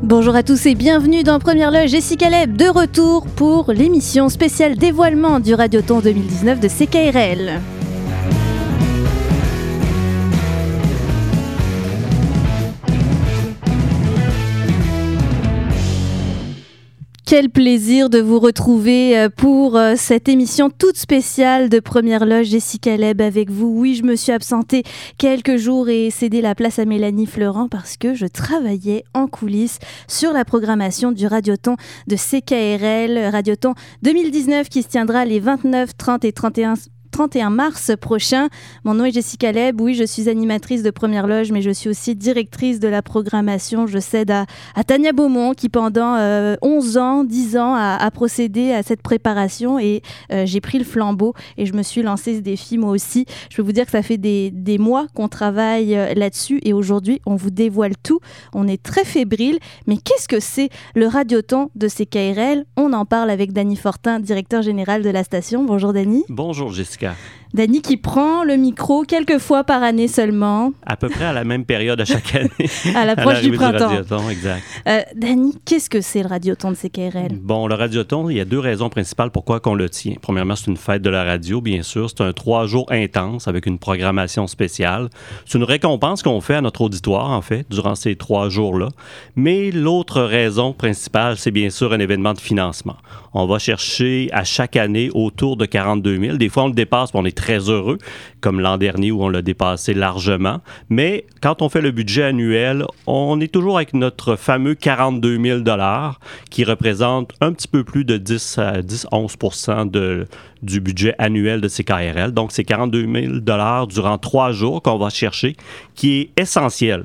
Bonjour à tous et bienvenue dans Première Loge. Jessica Leb de retour pour l'émission spéciale dévoilement du Radioton 2019 de CKRL. Quel plaisir de vous retrouver pour cette émission toute spéciale de Première Loge. Jessica Leb avec vous. Oui, je me suis absentée quelques jours et cédé la place à Mélanie Fleurant parce que je travaillais en coulisses sur la programmation du Radioton de CKRL, Radioton 2019 qui se tiendra les 29, 30 et 31 mars prochain. Mon nom est Jessica Leb. Oui, je suis animatrice de Première Loge, mais je suis aussi directrice de la programmation. Je cède à Tania Beaumont qui, pendant 10 ans, a procédé à cette préparation et j'ai pris le flambeau et je me suis lancée ce défi moi aussi. Je peux vous dire que ça fait des mois qu'on travaille là-dessus et aujourd'hui, on vous dévoile tout. On est très fébrile, mais qu'est-ce que c'est le Radioton de CKRL? On en parle avec Dany Fortin, directeur général de la station. Bonjour Dany. Bonjour Jessica. Dany qui prend le micro quelques fois par année seulement. À peu près à la même période à chaque année. À l'approche du printemps. Du Radioton, exact. Dany, qu'est-ce que c'est le Radioton de CKRL? Bon, le Radioton, il y a deux raisons principales pourquoi on le tient. Premièrement, c'est une fête de la radio, bien sûr. C'est un 3 jours intense avec une programmation spéciale. C'est une récompense qu'on fait à notre auditoire, en fait, durant ces 3 jours-là. Mais l'autre raison principale, c'est bien sûr un événement de financement. On va chercher à chaque année autour de 42 000. Des fois, on le dépasse, mais on est très heureux, comme l'an dernier où on l'a dépassé largement. Mais quand on fait le budget annuel, on est toujours avec notre fameux 42 000 $ qui représente un petit peu plus de 10-11% du budget annuel de CKRL. Donc, c'est 42 000 $ durant 3 jours qu'on va chercher, qui est essentiel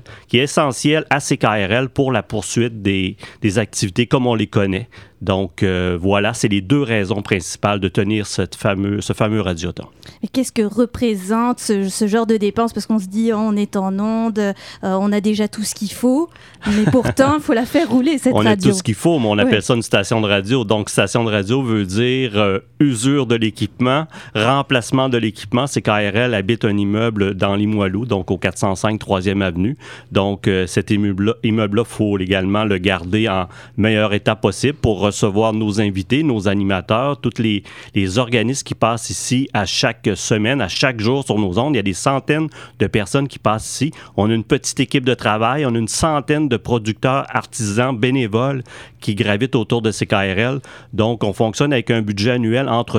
à CKRL pour la poursuite des activités comme on les connaît. Donc, voilà, c'est les deux raisons principales de tenir ce fameux Radioton. Et qu'est-ce que représente ce genre de dépenses? Parce qu'on se dit, on est en onde, on a déjà tout ce qu'il faut, mais pourtant, il faut la faire rouler, cette radio. On a tout ce qu'il faut, mais on appelle ça une station de radio. Donc, station de radio veut dire usure de l'équipement, remplacement de l'équipement. CKRL habite un immeuble dans Limoilou, donc au 405 3e Avenue. Donc, cet immeuble-là, il faut également le garder en meilleur état possible pour recevoir nos invités, nos animateurs, tous les organismes qui passent ici à chaque semaine, à chaque jour sur nos ondes. Il y a des centaines de personnes qui passent ici. On a une petite équipe de travail, on a une centaine de producteurs, artisans, bénévoles qui gravitent autour de CKRL. Donc, on fonctionne avec un budget annuel entre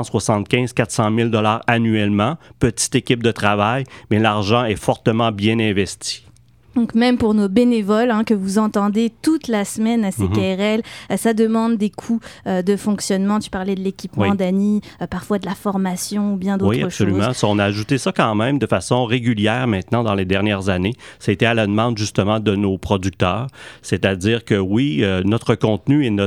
375 400 000 $ annuellement. Petite équipe de travail, mais l'argent est fortement bien investi. Donc même pour nos bénévoles que vous entendez toute la semaine à CKRL, ça demande des coûts de fonctionnement. Tu parlais de l'équipement, Dany, parfois de la formation ou bien d'autres choses. Oui, absolument. On a ajouté ça quand même de façon régulière maintenant dans les dernières années. Ça a été à la demande justement de nos producteurs. C'est-à-dire que oui, notre contenu et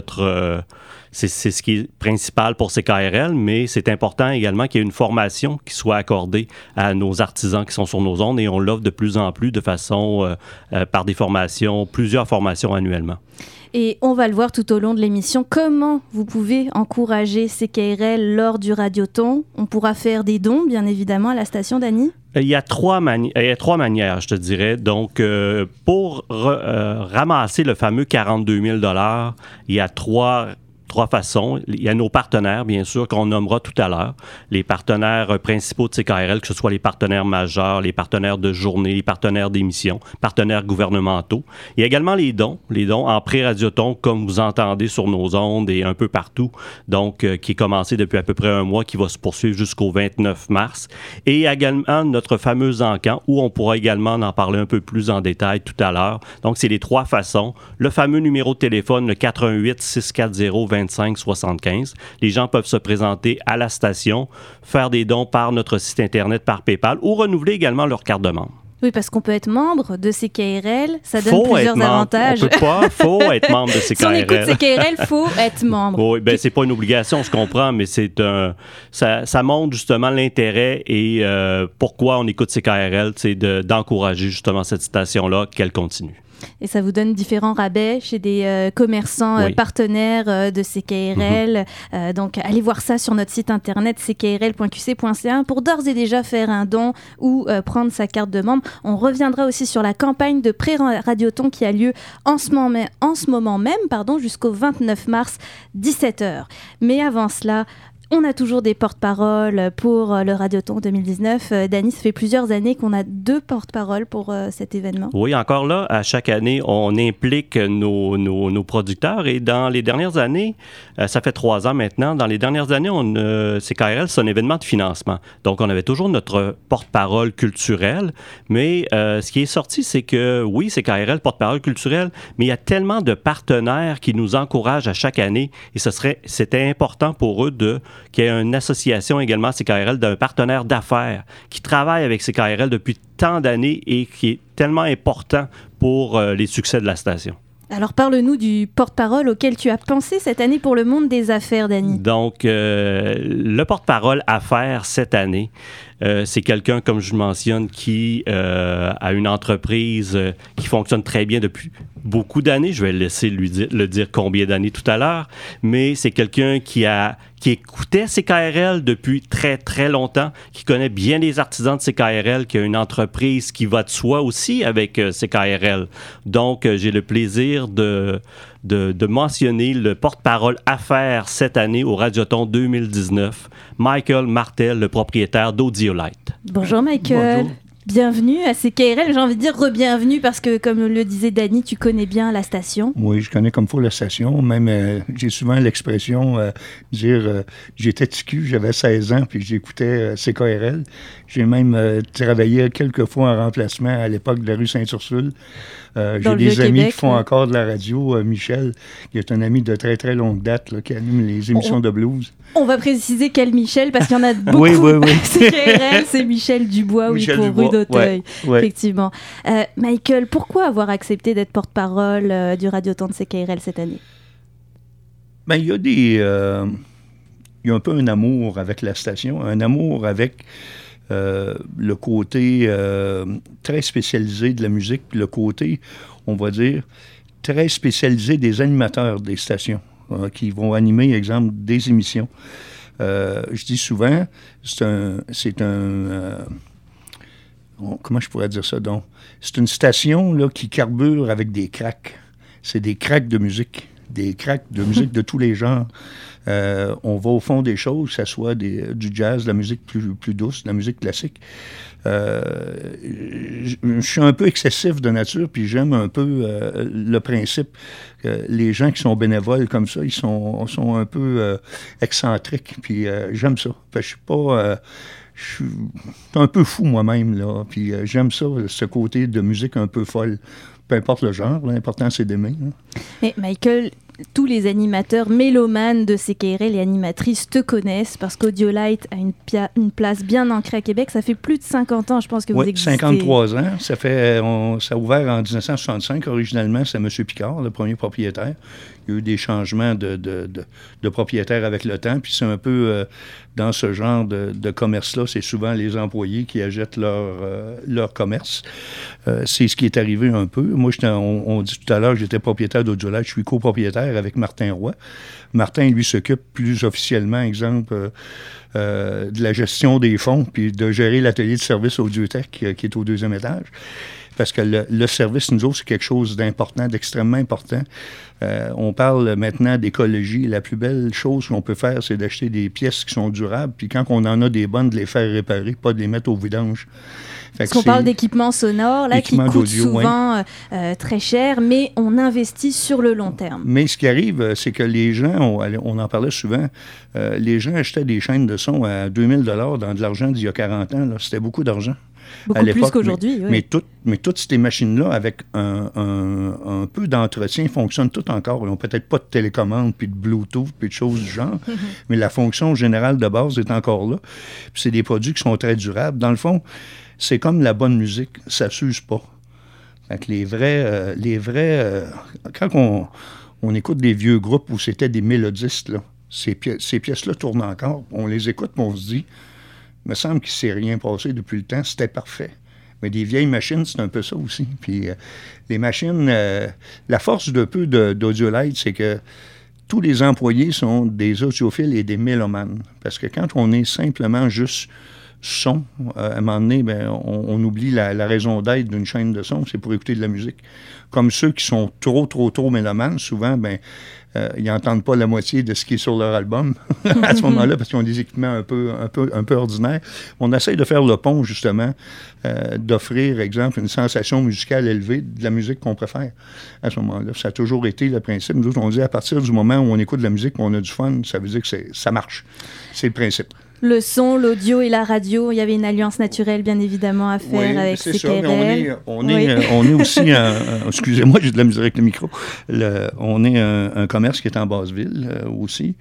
c'est ce qui est principal pour CKRL, mais c'est important également qu'il y ait une formation qui soit accordée à nos artisans qui sont sur nos ondes et on l'offre de plus en plus de façon par des formations, plusieurs formations annuellement. Et on va le voir tout au long de l'émission, comment vous pouvez encourager CKRL lors du Radioton. On pourra faire des dons, bien évidemment, à la station, Dany? Il y a trois manières, je te dirais. Donc, pour ramasser le fameux 42 000 $, il y a trois façons. Il y a nos partenaires, bien sûr, qu'on nommera tout à l'heure. Les partenaires principaux de CKRL, que ce soit les partenaires majeurs, les partenaires de journée, les partenaires d'émissions, partenaires gouvernementaux. Il y a également les dons en pré-radioton, comme vous entendez sur nos ondes et un peu partout, donc qui est commencé depuis à peu près un mois, qui va se poursuivre jusqu'au 29 mars. Et également notre fameux encan, où on pourra également en parler un peu plus en détail tout à l'heure. Donc, c'est les 3 façons. Le fameux numéro de téléphone, le 88 640 25 75. Les gens peuvent se présenter à la station, faire des dons par notre site Internet, par PayPal ou renouveler également leur carte de membre. Oui, parce qu'on peut être membre de CKRL, ça donne plusieurs avantages. On peut pas, faut être membre de CKRL. Si on écoute CKRL, faut être membre. Oui, ben c'est pas une obligation, je comprends, mais ça montre justement l'intérêt et pourquoi on écoute CKRL, c'est d'encourager justement cette station-là, qu'elle continue. Et ça vous donne différents rabais chez des commerçants partenaires de CKRL. Donc, allez voir ça sur notre site internet ckrl.qc.ca pour d'ores et déjà faire un don ou prendre sa carte de membre. On reviendra aussi sur la campagne de pré-radioton qui a lieu en ce moment même, jusqu'au 29 mars, 17h. Mais avant cela, on a toujours des porte-paroles pour le Radioton 2019. Dany, ça fait plusieurs années qu'on a 2 porte-paroles pour cet événement. Oui, encore là, à chaque année, on implique nos producteurs. Et dans les dernières années, ça fait 3 ans maintenant, dans les dernières années, CKRL, c'est un événement de financement. Donc, on avait toujours notre porte-parole culturelle. Mais ce qui est sorti, c'est que, oui, CKRL, porte-parole culturelle, mais il y a tellement de partenaires qui nous encouragent à chaque année. Et c'était important pour eux qu'il y ait une association également CKRL d'un partenaire d'affaires qui travaille avec CKRL depuis tant d'années et qui est tellement important pour les succès de la station. Alors, parle-nous du porte-parole auquel tu as pensé cette année pour le monde des affaires, Dany. Donc, le porte-parole affaires cette année, c'est quelqu'un, comme je mentionne, qui a une entreprise qui fonctionne très bien depuis beaucoup d'années. Je vais laisser le dire combien d'années tout à l'heure, mais c'est quelqu'un qui écoutait CKRL depuis très, très longtemps, qui connaît bien les artisans de CKRL, qui a une entreprise qui va de soi aussi avec CKRL. Donc, j'ai le plaisir de mentionner le porte-parole affaires cette année au Radioton 2019, Michael Martel, le propriétaire d'Audiolite. Bonjour Michael. Bonjour. Bienvenue à CKRL, j'ai envie de dire re-bienvenue parce que, comme le disait Dany, tu connais bien la station. Oui, je connais comme faut la station. Même, j'ai souvent l'expression dire j'étais petit cul, j'avais 16 ans, puis j'écoutais CKRL. J'ai même travaillé quelques fois en remplacement à l'époque de la rue Sainte-Ursule. J'ai des amis qui font encore de la radio. Michel, qui est un ami de très, très longue date, là, qui anime les émissions de blues. On va préciser quel Michel, parce qu'il y en a beaucoup. Oui. CKRL, c'est Michel Dubois, pour Rue d'Auteuil, effectivement. Michael, pourquoi avoir accepté d'être porte-parole du Radioton de CKRL cette année? Ben, il y a un peu un amour avec la station, un amour avec le côté très spécialisé de la musique, le côté, on va dire, très spécialisé des animateurs des stations qui vont animer, exemple, des émissions. Je dis souvent, comment je pourrais dire ça, donc? C'est une station là, qui carbure avec des cracks. C'est des cracks de musique. Des cracks de musique de tous les genres. On va au fond des choses, que ce soit du jazz, de la musique plus douce, de la musique classique. Je suis un peu excessif de nature, puis j'aime un peu le principe que les gens qui sont bénévoles comme ça, ils sont un peu excentriques, puis j'aime ça. Je suis pas... je suis un peu fou moi-même, là, puis j'aime ça, ce côté de musique un peu folle. Peu importe le genre, l'important c'est d'aimer. Hein. Mais Michael, tous les animateurs mélomanes de CKRL et animatrices te connaissent parce qu'Audiolite a une place bien ancrée à Québec. Ça fait plus de 50 ans, je pense, que vous existez. 53 ans. Ça a ouvert en 1965. Originalement, c'est M. Picard, le premier propriétaire. Il y a eu des changements de propriétaires avec le temps. Puis c'est un peu dans ce genre de commerce-là, c'est souvent les employés qui achètent leur commerce. C'est ce qui est arrivé un peu. Moi, on dit tout à l'heure que j'étais propriétaire d'Audiolite. Je suis copropriétaire avec Martin Roy. Martin, lui, s'occupe plus officiellement, exemple, de la gestion des fonds puis de gérer l'atelier de service Audiotech qui est au 2e étage. Parce que le service, nous autres, c'est quelque chose d'important, d'extrêmement important. On parle maintenant d'écologie. La plus belle chose qu'on peut faire, c'est d'acheter des pièces qui sont durables, puis quand on en a des bonnes, de les faire réparer, pas de les mettre au vidange. Parce qu'on parle d'équipements sonores, là, qui coûtent souvent très cher, mais on investit sur le long terme. Mais ce qui arrive, c'est que les gens, on en parlait souvent, les gens achetaient des chaînes de son à 2000 $ dans de l'argent d'il y a 40 ans. Là. C'était beaucoup d'argent. Beaucoup plus qu'aujourd'hui, oui. Mais toutes ces machines-là, avec un peu d'entretien, fonctionnent toutes encore. Ils n'ont peut-être pas de télécommande, puis de Bluetooth, puis de choses du genre, mais la fonction générale de base est encore là. Puis c'est des produits qui sont très durables. Dans le fond, c'est comme la bonne musique, ça ne s'use pas. Fait que les vrais quand on écoute des vieux groupes où c'était des mélodistes, là, ces pièces-là tournent encore. On les écoute, puis on se dit... Il me semble qu'il ne s'est rien passé depuis le temps. C'était parfait. Mais des vieilles machines, c'est un peu ça aussi. Puis les machines, la force d'un peu d'Audiolite, c'est que tous les employés sont des audiophiles et des mélomanes. Parce que quand on est simplement juste son, à un moment donné, on oublie la raison d'être d'une chaîne de son, c'est pour écouter de la musique. Comme ceux qui sont trop mélomanes, souvent, ils n'entendent pas la moitié de ce qui est sur leur album à ce moment-là, parce qu'ils ont des équipements un peu ordinaires. On essaie de faire le pont, justement, d'offrir, exemple, une sensation musicale élevée de la musique qu'on préfère à ce moment-là. Ça a toujours été le principe. Nous autres, on dit à partir du moment où on écoute de la musique, on a du fun, ça veut dire que ça marche. C'est le principe. Le son, l'audio et la radio, il y avait une alliance naturelle, bien évidemment, à faire avec CKRL. Ça, mais on est aussi, excusez-moi, j'ai de la misère avec le micro, on est un commerce qui est en Basse-Ville aussi.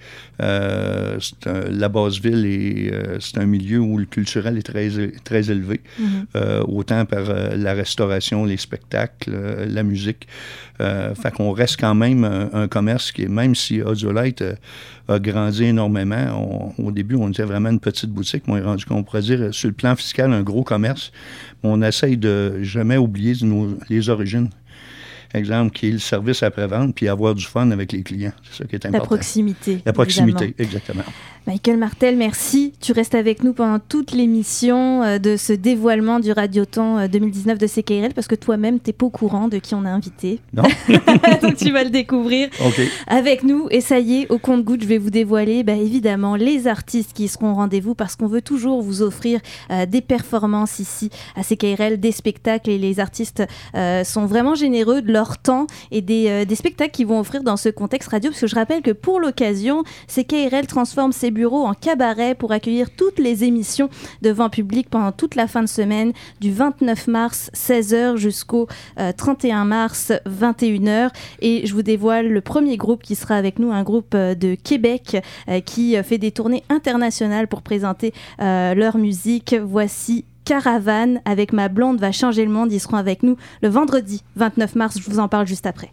La Basse-Ville, c'est un milieu où le culturel est très élevé, autant par la restauration, les spectacles, la musique. Fait qu'on reste quand même un commerce qui, même si Audiolite a grandi énormément, au début, on était vraiment une petite boutique, mais on est rendu, qu'on pourrait dire, sur le plan fiscal, un gros commerce. On essaye de jamais oublier les origines. Exemple, qui est le service après-vente, puis avoir du fun avec les clients. C'est ça qui est important. La proximité. La proximité, évidemment. exactement. Michael Martel, merci. Tu restes avec nous pendant toute l'émission de ce dévoilement du Radioton 2019 de CKRL, parce que toi-même, tu n'es pas au courant de qui on a invité. Non. Donc, tu vas le découvrir avec nous. Et ça y est, au compte-gouttes, je vais vous dévoiler, évidemment, les artistes qui seront au rendez-vous, parce qu'on veut toujours vous offrir des performances ici à CKRL, des spectacles, et les artistes sont vraiment généreux de leur temps et des spectacles qu'ils vont offrir dans ce contexte radio, parce que je rappelle que pour l'occasion, CKRL transforme ses bureaux en cabaret pour accueillir toutes les émissions devant public pendant toute la fin de semaine, du 29 mars 16h jusqu'au 31 mars 21h. Et je vous dévoile le premier groupe qui sera avec nous, un groupe de Québec qui fait des tournées internationales pour présenter leur musique. Voici Caravane avec Ma blonde va changer le monde. Ils seront avec nous le vendredi 29 mars. Je vous en parle juste après.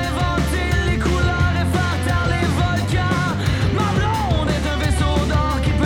Ma blonde est un vaisseau d'or qui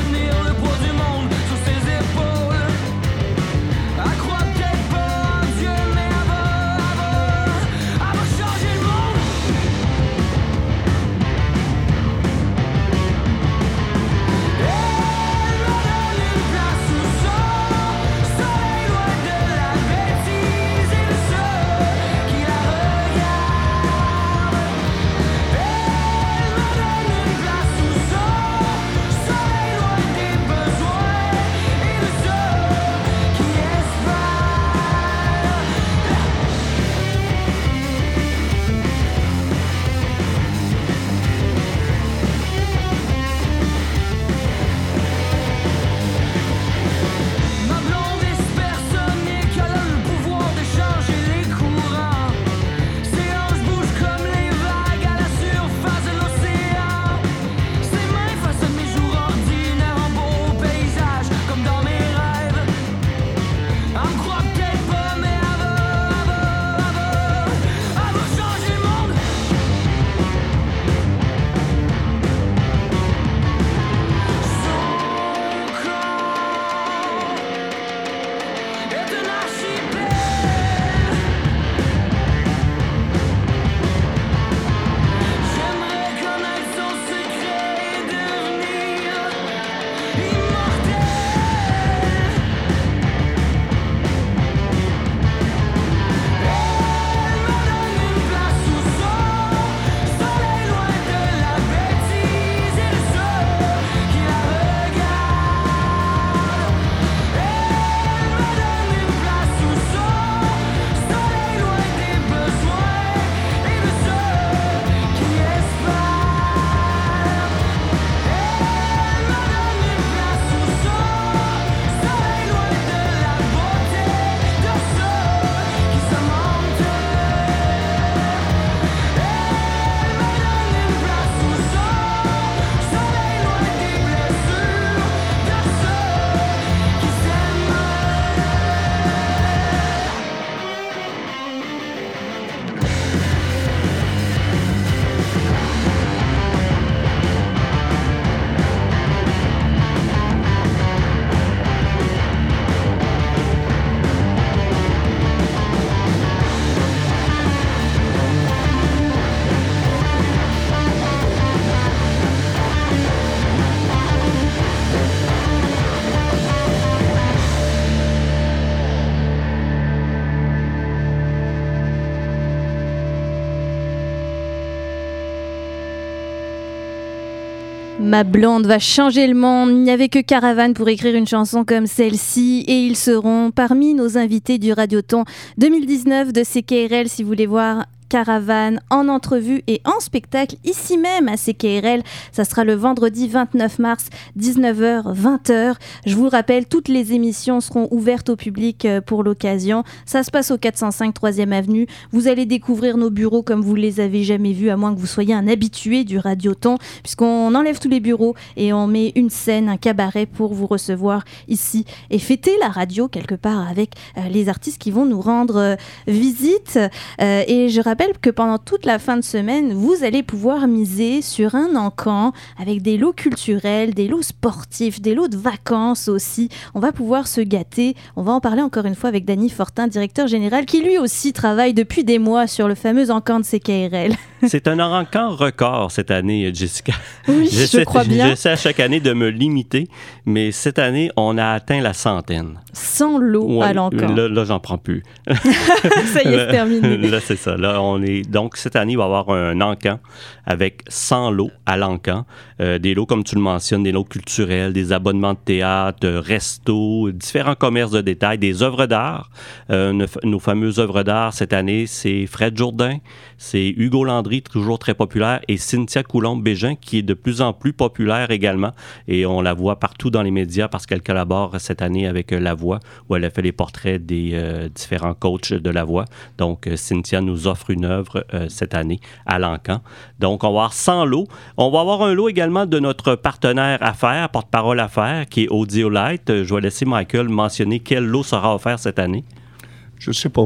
Ma blonde va changer le monde. Il n'y avait que Caravane pour écrire une chanson comme celle-ci et ils seront parmi nos invités du Radioton 2019 de CKRL si vous voulez voir Caravane en entrevue et en spectacle ici même à CKRL. Ça sera le vendredi 29 mars, 19h, 20h. Je vous le rappelle, toutes les émissions seront ouvertes au public pour l'occasion. Ça se passe au 405 3e Avenue. Vous allez découvrir nos bureaux comme vous ne les avez jamais vus, à moins que vous soyez un habitué du Radioton, puisqu'on enlève tous les bureaux et on met une scène, un cabaret pour vous recevoir ici et fêter la radio quelque part avec les artistes qui vont nous rendre visite. Et je rappelle que pendant toute la fin de semaine, vous allez pouvoir miser sur un encan avec des lots culturels, des lots sportifs, des lots de vacances aussi. On va pouvoir se gâter. On va en parler encore une fois avec Danny Fortin, directeur général, qui lui aussi travaille depuis des mois sur le fameux encan de CKRL. C'est un encan record cette année, Jessica. Oui, je crois bien. J'essaie à chaque année de me limiter, mais cette année, on a atteint la 100. 100 lots à l'encan. Là, j'en prends plus. Ça y est, c'est terminé. Là, c'est ça. Là, donc, cette année, il va y avoir un encan avec 100 lots à l'encan. Des lots, comme tu le mentionnes, des lots culturels, des abonnements de théâtre, restos, différents commerces de détail, des œuvres d'art. Nos fameuses œuvres d'art cette année, c'est Fred Jourdain, c'est Hugo Landry, toujours très populaire, et Cynthia Coulombe-Bégin, qui est de plus en plus populaire également. Et on la voit partout dans les médias parce qu'elle collabore cette année avec La Voix, où elle a fait les portraits des différents coachs de La Voix. Donc, Cynthia nous offre une œuvre cette année à l'encan. Donc, on va avoir 100 lots. On va avoir un lot également de notre partenaire Affaires, porte-parole Affaires, qui est Audiolite. Je vais laisser Michael mentionner quel lot sera offert cette année. Je ne sais pas.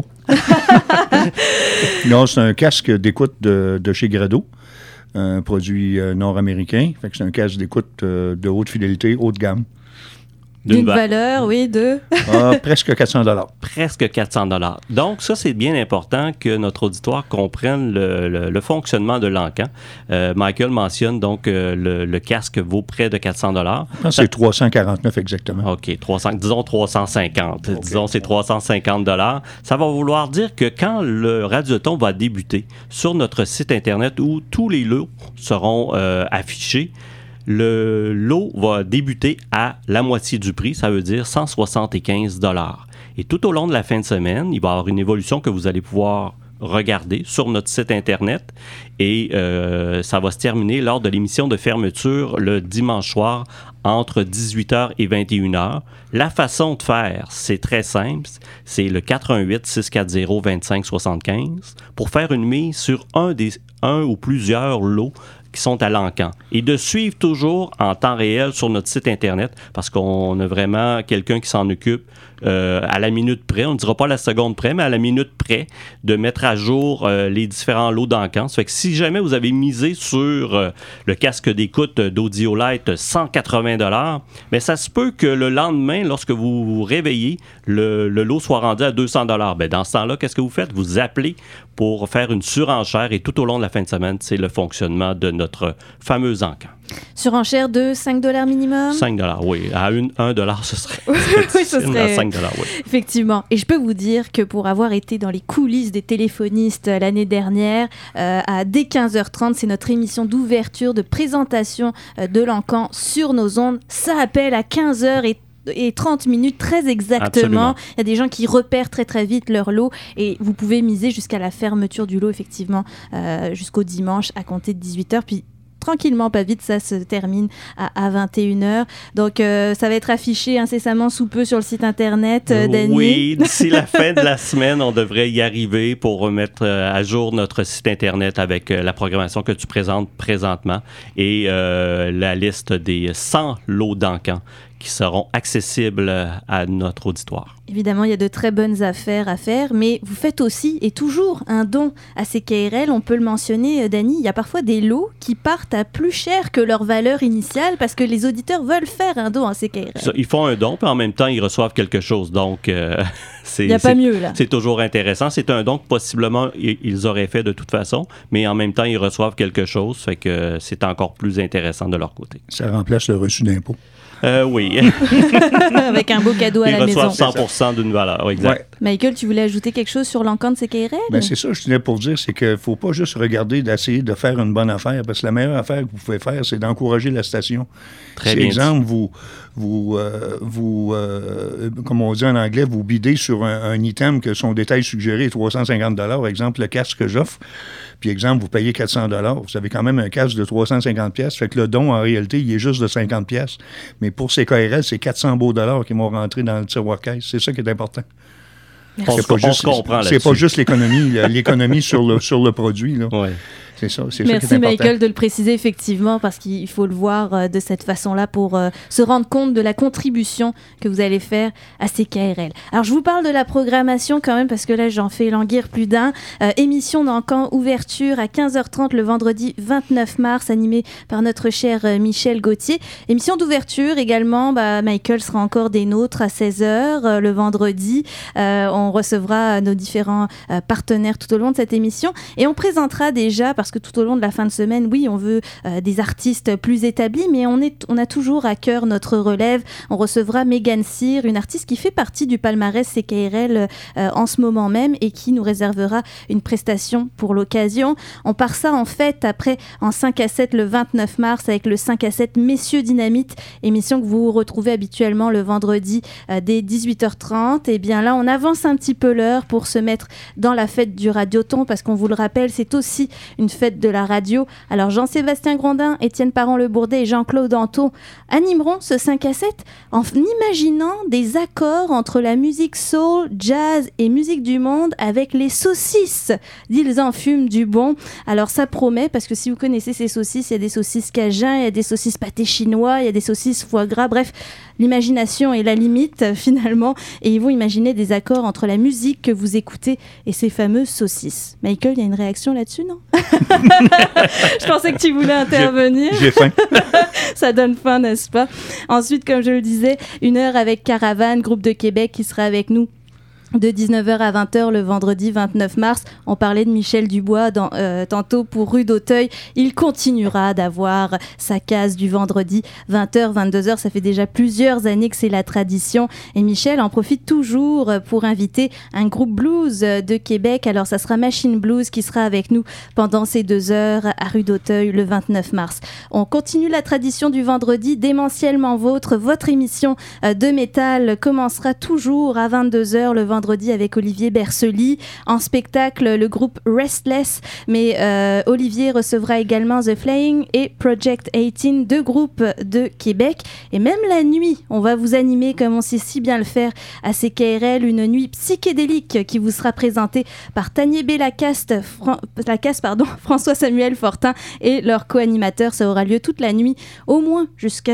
Non, c'est un casque d'écoute de chez Grado, un produit nord-américain. Fait que c'est un casque d'écoute de haute fidélité, haut de gamme. D'une valeur, oui, de... presque 400 $. Presque 400 $. Donc, ça, c'est bien important que notre auditoire comprenne le fonctionnement de l'encan. Michael mentionne donc le casque vaut près de 400 $. C'est 349 exactement. OK, disons 350. Okay. Disons c'est 350 $. Ça va vouloir dire que quand le Radioton va débuter sur notre site Internet où tous les lots seront affichés, le lot va débuter à la moitié du prix, ça veut dire 175 $. Et tout au long de la fin de semaine, il va y avoir une évolution que vous allez pouvoir regarder sur notre site Internet et ça va se terminer lors de l'émission de fermeture le dimanche soir entre 18h et 21h. La façon de faire, c'est très simple. C'est le 418-640-2575 pour faire une mise sur un ou plusieurs lots qui sont à l'encan. Et de suivre toujours en temps réel sur notre site Internet parce qu'on a vraiment quelqu'un qui s'en occupe à la minute près. On ne dira pas à la seconde près, mais à la minute près de mettre à jour les différents lots d'encan. Ça fait que si jamais vous avez misé sur le casque d'écoute d'Audiolite 180 $, mais ça se peut que le lendemain, lorsque vous vous réveillez, le lot soit rendu à 200 $. Ben, dans ce temps-là, qu'est-ce que vous faites? Vous appelez pour faire une surenchère et tout au long de la fin de semaine, c'est le fonctionnement de notre fameux encan. Surenchère de 5 $ minimum? 5 $, oui. À 1 $, ce serait... oui, ce serait... 5 $, oui. Effectivement. Et je peux vous dire que pour avoir été dans les coulisses des téléphonistes l'année dernière, dès 15h30, c'est notre émission d'ouverture, de présentation de l'encan sur nos ondes. Ça appelle à 15h et 30 minutes très exactement. Absolument. Il y a des gens qui repèrent très très vite leur lot et vous pouvez miser jusqu'à la fermeture du lot effectivement jusqu'au dimanche à compter de 18h. Puis tranquillement, pas vite, ça se termine à 21h. Donc, ça va être affiché incessamment sous peu sur le site Internet, Danny. Oui, d'ici la fin de la semaine, on devrait y arriver pour remettre à jour notre site Internet avec la programmation que tu présentes présentement et la liste des 100 lots d'encan qui seront accessibles à notre auditoire. Évidemment, il y a de très bonnes affaires à faire, mais vous faites aussi et toujours un don à CKRL. On peut le mentionner, Danny, il y a parfois des lots qui partent à plus cher que leur valeur initiale parce que les auditeurs veulent faire un don à CKRL. Ils font un don, puis en même temps, ils reçoivent quelque chose. Donc, Il n'y a pas mieux, là. C'est toujours intéressant. C'est un don que possiblement ils auraient fait de toute façon, mais en même temps, ils reçoivent quelque chose, fait que c'est encore plus intéressant de leur côté. Ça remplace le reçu d'impôt. Oui. Avec un beau cadeau à la maison. Ils reçoivent 100% d'une valeur, exact. Ouais. Michael, tu voulais ajouter quelque chose sur l'encan CKRL? Ben, c'est ça, je tenais pour dire, c'est qu'il ne faut pas juste regarder d'essayer de faire une bonne affaire, parce que la meilleure affaire que vous pouvez faire, c'est d'encourager la station. Très bien. Par exemple, comme on dit en anglais, vous bidez sur un item que son détail suggéré est 350 $, par exemple, le casque que j'offre. Puis, exemple, vous payez 400 $. Vous avez quand même un casque de 350 $. Fait que le don, en réalité, il est juste de 50 $. Mais pour CKRL, c'est 400 beaux dollars qui vont rentrer dans le tiroir caisse. C'est ça qui est important. On se comprend là-dessus. C'est pas juste l'économie sur le produit. Là. Ouais. C'est ça, c'est Merci ça qui est important. Michael de le préciser effectivement parce qu'il faut le voir de cette façon-là pour se rendre compte de la contribution que vous allez faire à CKRL. Alors je vous parle de la programmation quand même parce que là j'en fais languir plus d'un. Émission d'Encan, ouverture à 15h30 le vendredi 29 mars animée par notre cher Michel Gauthier. Émission d'ouverture également, Michael sera encore des nôtres à 16h le vendredi. On recevra nos différents partenaires tout au long de cette émission et on présentera déjà, parce que tout au long de la fin de semaine, oui, on veut des artistes plus établis, mais on a toujours à cœur notre relève. On recevra Megan Cyr, une artiste qui fait partie du palmarès CKRL en ce moment même et qui nous réservera une prestation pour l'occasion. On part ça en fait après en 5 à 7 le 29 mars avec le 5 à 7 Messieurs Dynamite, émission que vous retrouvez habituellement le vendredi dès 18h30. Et bien là, on avance un petit peu l'heure pour se mettre dans la fête du Radioton parce qu'on vous le rappelle, c'est aussi une fête de la radio. Alors Jean-Sébastien Grondin, Étienne Parent-Le-Bourdet et Jean-Claude Anto animeront ce 5 à 7 en imaginant des accords entre la musique soul, jazz et musique du monde avec les saucisses. Ils en fument du bon. Alors ça promet parce que si vous connaissez ces saucisses, il y a des saucisses cajun, il y a des saucisses pâté chinois, il y a des saucisses foie gras, bref, l'imagination est la limite finalement et ils vont imaginer des accords entre la musique que vous écoutez et ces fameuses saucisses. Michael, il y a une réaction là-dessus, non? Je pensais que tu voulais intervenir. J'ai faim. Ça donne faim, n'est-ce pas? Ensuite, comme je le disais, 1 heure avec Caravane, groupe de Québec qui sera avec nous de 19h à 20h le vendredi 29 mars. On parlait de Michel Dubois tantôt pour Rue d'Auteuil. Il continuera d'avoir sa case du vendredi 20h, 22h. Ça fait déjà plusieurs années que c'est la tradition. Et Michel en profite toujours pour inviter un groupe blues de Québec. Alors ça sera Machine Blues qui sera avec nous pendant ces 2 heures à Rue d'Auteuil le 29 mars. On continue la tradition du vendredi démentiellement vôtre. Votre émission de métal commencera toujours à 22h le vendredi avec Olivier Bercely. En spectacle, le groupe Restless, mais Olivier recevra également The Flying et Project 18, 2 groupes de Québec. Et même la nuit, on va vous animer comme on sait si bien le faire à CKRL, une nuit psychédélique qui vous sera présentée par Tanier B. Lacasse, François-Samuel Fortin et leur co-animateur. Ça aura lieu toute la nuit, au moins jusqu'à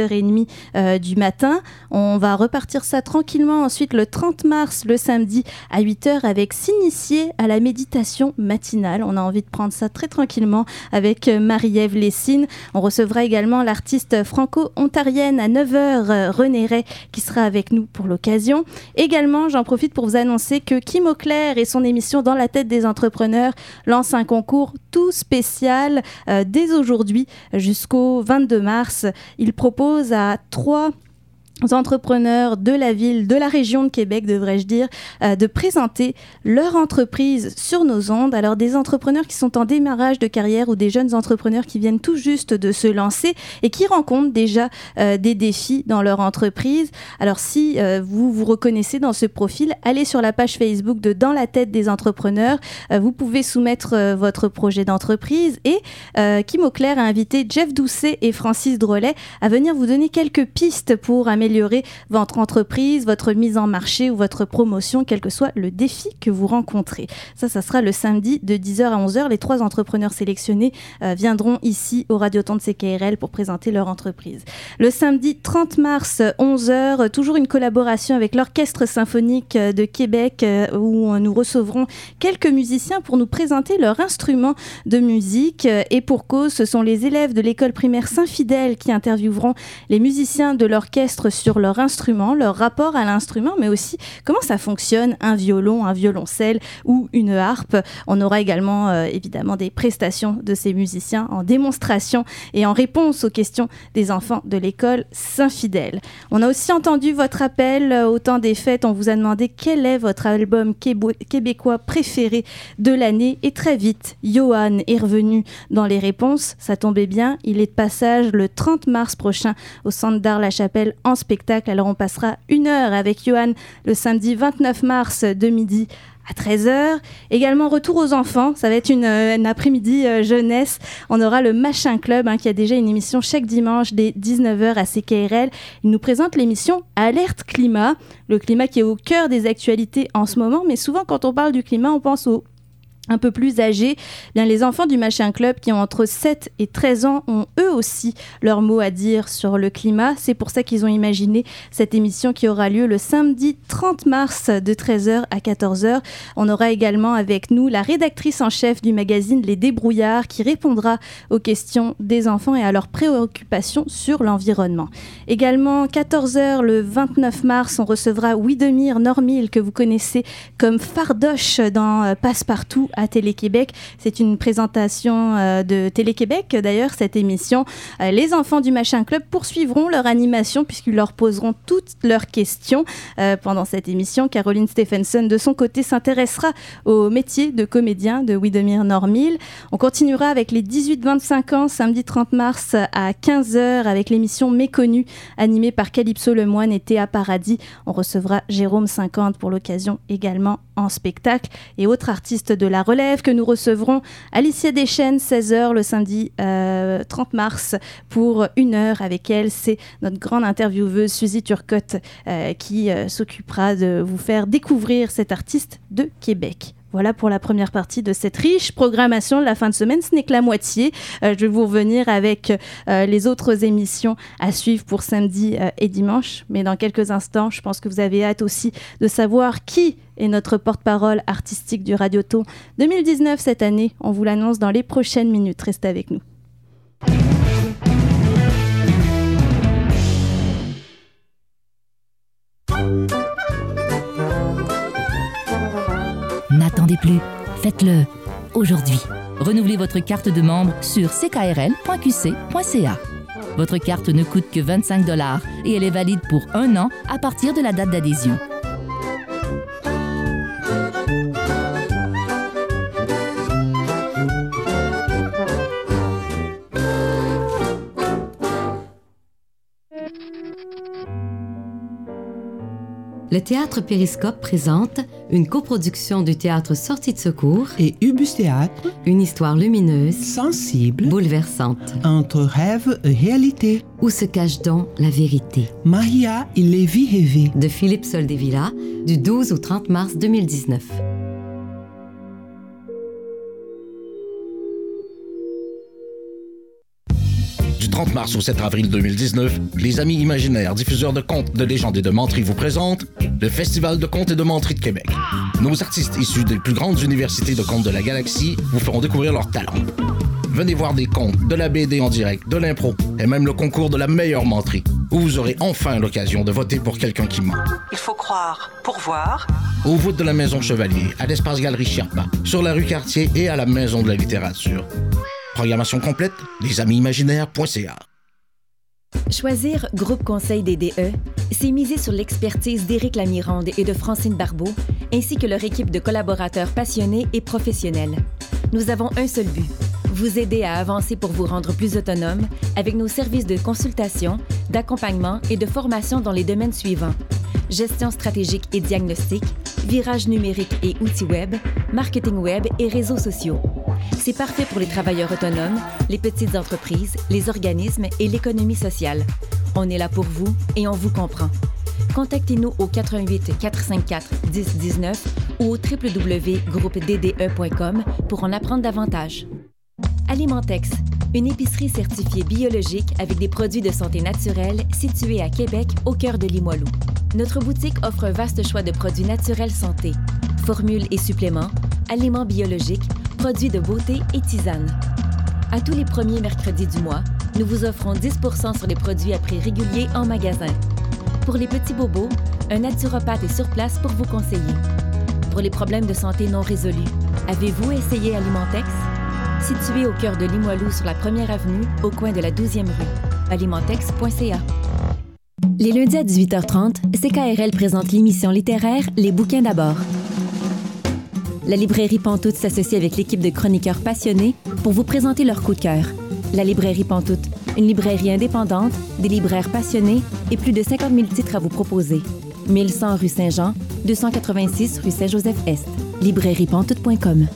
7h30 du matin. On va repartir ça tranquillement ensuite le 30 mars, le samedi à 8h avec s'initier à la méditation matinale. On a envie de prendre ça très tranquillement avec Marie-Ève Lessine. On recevra également l'artiste franco-ontarienne à 9h, René Ray, qui sera avec nous pour l'occasion. Également, j'en profite pour vous annoncer que Kim Auclair et son émission Dans la tête des entrepreneurs lancent un concours tout spécial dès aujourd'hui jusqu'au 22 mars. Il propose à 3 entrepreneurs de la ville, de la région de Québec, devrais-je dire, de présenter leur entreprise sur nos ondes. Alors des entrepreneurs qui sont en démarrage de carrière ou des jeunes entrepreneurs qui viennent tout juste de se lancer et qui rencontrent déjà des défis dans leur entreprise. Alors si vous vous reconnaissez dans ce profil, allez sur la page Facebook de Dans la tête des entrepreneurs. Vous pouvez soumettre votre projet d'entreprise et Kim Auclair a invité Jeff Doucet et Francis Drolet à venir vous donner quelques pistes pour améliorer votre entreprise, votre mise en marché ou votre promotion, quel que soit le défi que vous rencontrez. Ça sera le samedi de 10h à 11h. Les 3 entrepreneurs sélectionnés viendront ici au Radioton de CKRL pour présenter leur entreprise. Le samedi 30 mars, 11h, toujours une collaboration avec l'Orchestre symphonique de Québec où nous recevrons quelques musiciens pour nous présenter leur instrument de musique. Et pour cause, ce sont les élèves de l'école primaire Saint-Fidèle qui intervieweront les musiciens de l'orchestre sur leur instrument, leur rapport à l'instrument, mais aussi comment ça fonctionne, un violon, un violoncelle ou une harpe. On aura également évidemment des prestations de ces musiciens en démonstration et en réponse aux questions des enfants de l'école Saint-Fidèle. On a aussi entendu votre appel au temps des fêtes. On vous a demandé quel est votre album québécois préféré de l'année. Et très vite, Johan est revenu dans les réponses. Ça tombait bien, il est de passage le 30 mars prochain au Centre d'Art La Chapelle en spectacle. Alors on passera 1 heure avec Johan le samedi 29 mars de midi à 13h. Également, retour aux enfants. Ça va être une après-midi jeunesse. On aura le Machin Club qui a déjà une émission chaque dimanche dès 19h à CKRL. Il nous présente l'émission Alerte Climat. Le climat qui est au cœur des actualités en ce moment. Mais souvent, quand on parle du climat, on pense aux un peu plus âgés. Bien, les enfants du Machin Club qui ont entre 7 et 13 ans ont eux aussi leur mot à dire sur le climat. C'est pour ça qu'ils ont imaginé cette émission qui aura lieu le samedi 30 mars de 13h à 14h. On aura également avec nous la rédactrice en chef du magazine Les Débrouillards qui répondra aux questions des enfants et à leurs préoccupations sur l'environnement. Également, 14h le 29 mars, on recevra Widemir Normil que vous connaissez comme Fardoche dans Passe-Partout à Télé-Québec. C'est une présentation de Télé-Québec, d'ailleurs, cette émission. Les enfants du Machin Club poursuivront leur animation puisqu'ils leur poseront toutes leurs questions pendant cette émission. Caroline Stephenson, de son côté, s'intéressera au métier de comédien de Widemir Normil. On continuera avec les 18-25 ans, samedi 30 mars à 15h, avec l'émission Méconnue, animée par Calypso Lemoine et Théa Paradis. On recevra Jérôme 50 pour l'occasion également en spectacle. Et autre artiste de la relève que nous recevrons, Alicia Deschênes, 16h le samedi 30 mars pour 1 heure avec elle. C'est notre grande intervieweuse Suzy Turcotte qui s'occupera de vous faire découvrir cet artiste de Québec. Voilà pour la première partie de cette riche programmation de la fin de semaine. Ce n'est que la moitié. Je vais vous revenir avec les autres émissions à suivre pour samedi et dimanche. Mais dans quelques instants, je pense que vous avez hâte aussi de savoir qui est notre porte-parole artistique du Radioton 2019 cette année. On vous l'annonce dans les prochaines minutes. Restez avec nous. N'attendez plus, faites-le aujourd'hui. Renouvelez votre carte de membre sur ckrl.qc.ca. Votre carte ne coûte que 25 $ et elle est valide pour 1 an à partir de la date d'adhésion. Le Théâtre Périscope présente une coproduction du Théâtre Sortie de Secours et Ubus Théâtre, une histoire lumineuse, sensible, bouleversante, entre rêve et réalité. Où se cache donc la vérité? Maria et les vies rêvées de Philippe Soldevilla, du 12 au 30 mars 2019. Du 30 mars au 7 avril 2019, les Amis Imaginaires, diffuseurs de contes, de légendes et de menteries vous présentent le Festival de contes et de menteries de Québec. Nos artistes issus des plus grandes universités de contes de la galaxie vous feront découvrir leurs talents. Venez voir des contes, de la BD en direct, de l'impro et même le concours de la meilleure menterie, où vous aurez enfin l'occasion de voter pour quelqu'un qui ment. Il faut croire pour voir. Au vote de la Maison Chevalier, à l'Espace Galerie Sherpa, sur la rue Cartier et à la Maison de la Littérature. Programmation complète, lesamiimaginaires.ca. Choisir Groupe Conseil DDE, c'est miser sur l'expertise d'Éric Lamirande et de Francine Barbeau, ainsi que leur équipe de collaborateurs passionnés et professionnels. Nous avons un seul but, vous aider à avancer pour vous rendre plus autonome avec nos services de consultation, d'accompagnement et de formation dans les domaines suivants: gestion stratégique et diagnostic, virage numérique et outils web, marketing web et réseaux sociaux. C'est parfait pour les travailleurs autonomes, les petites entreprises, les organismes et l'économie sociale. On est là pour vous et on vous comprend. Contactez-nous au 88 454 1019 ou au www.groupedde.com pour en apprendre davantage. Alimentex, une épicerie certifiée biologique avec des produits de santé naturelle située à Québec, au cœur de Limoilou. Notre boutique offre un vaste choix de produits naturels santé, formules et suppléments, aliments biologiques, produits de beauté et tisanes. À tous les premiers mercredis du mois, nous vous offrons 10% sur les produits à prix régulier en magasin. Pour les petits bobos, un naturopathe est sur place pour vous conseiller. Pour les problèmes de santé non résolus, avez-vous essayé Alimentex? Situé au cœur de Limoilou sur la 1er avenue, au coin de la 12e rue. alimentex.ca. Les lundis à 18h30, CKRL présente l'émission littéraire Les bouquins d'abord. La librairie Pantoute s'associe avec l'équipe de chroniqueurs passionnés pour vous présenter leur coup de cœur. La librairie Pantoute, une librairie indépendante, des libraires passionnés et plus de 50 000 titres à vous proposer. 1100 rue Saint-Jean, 286 rue Saint-Joseph-Est. librairiepantoute.com.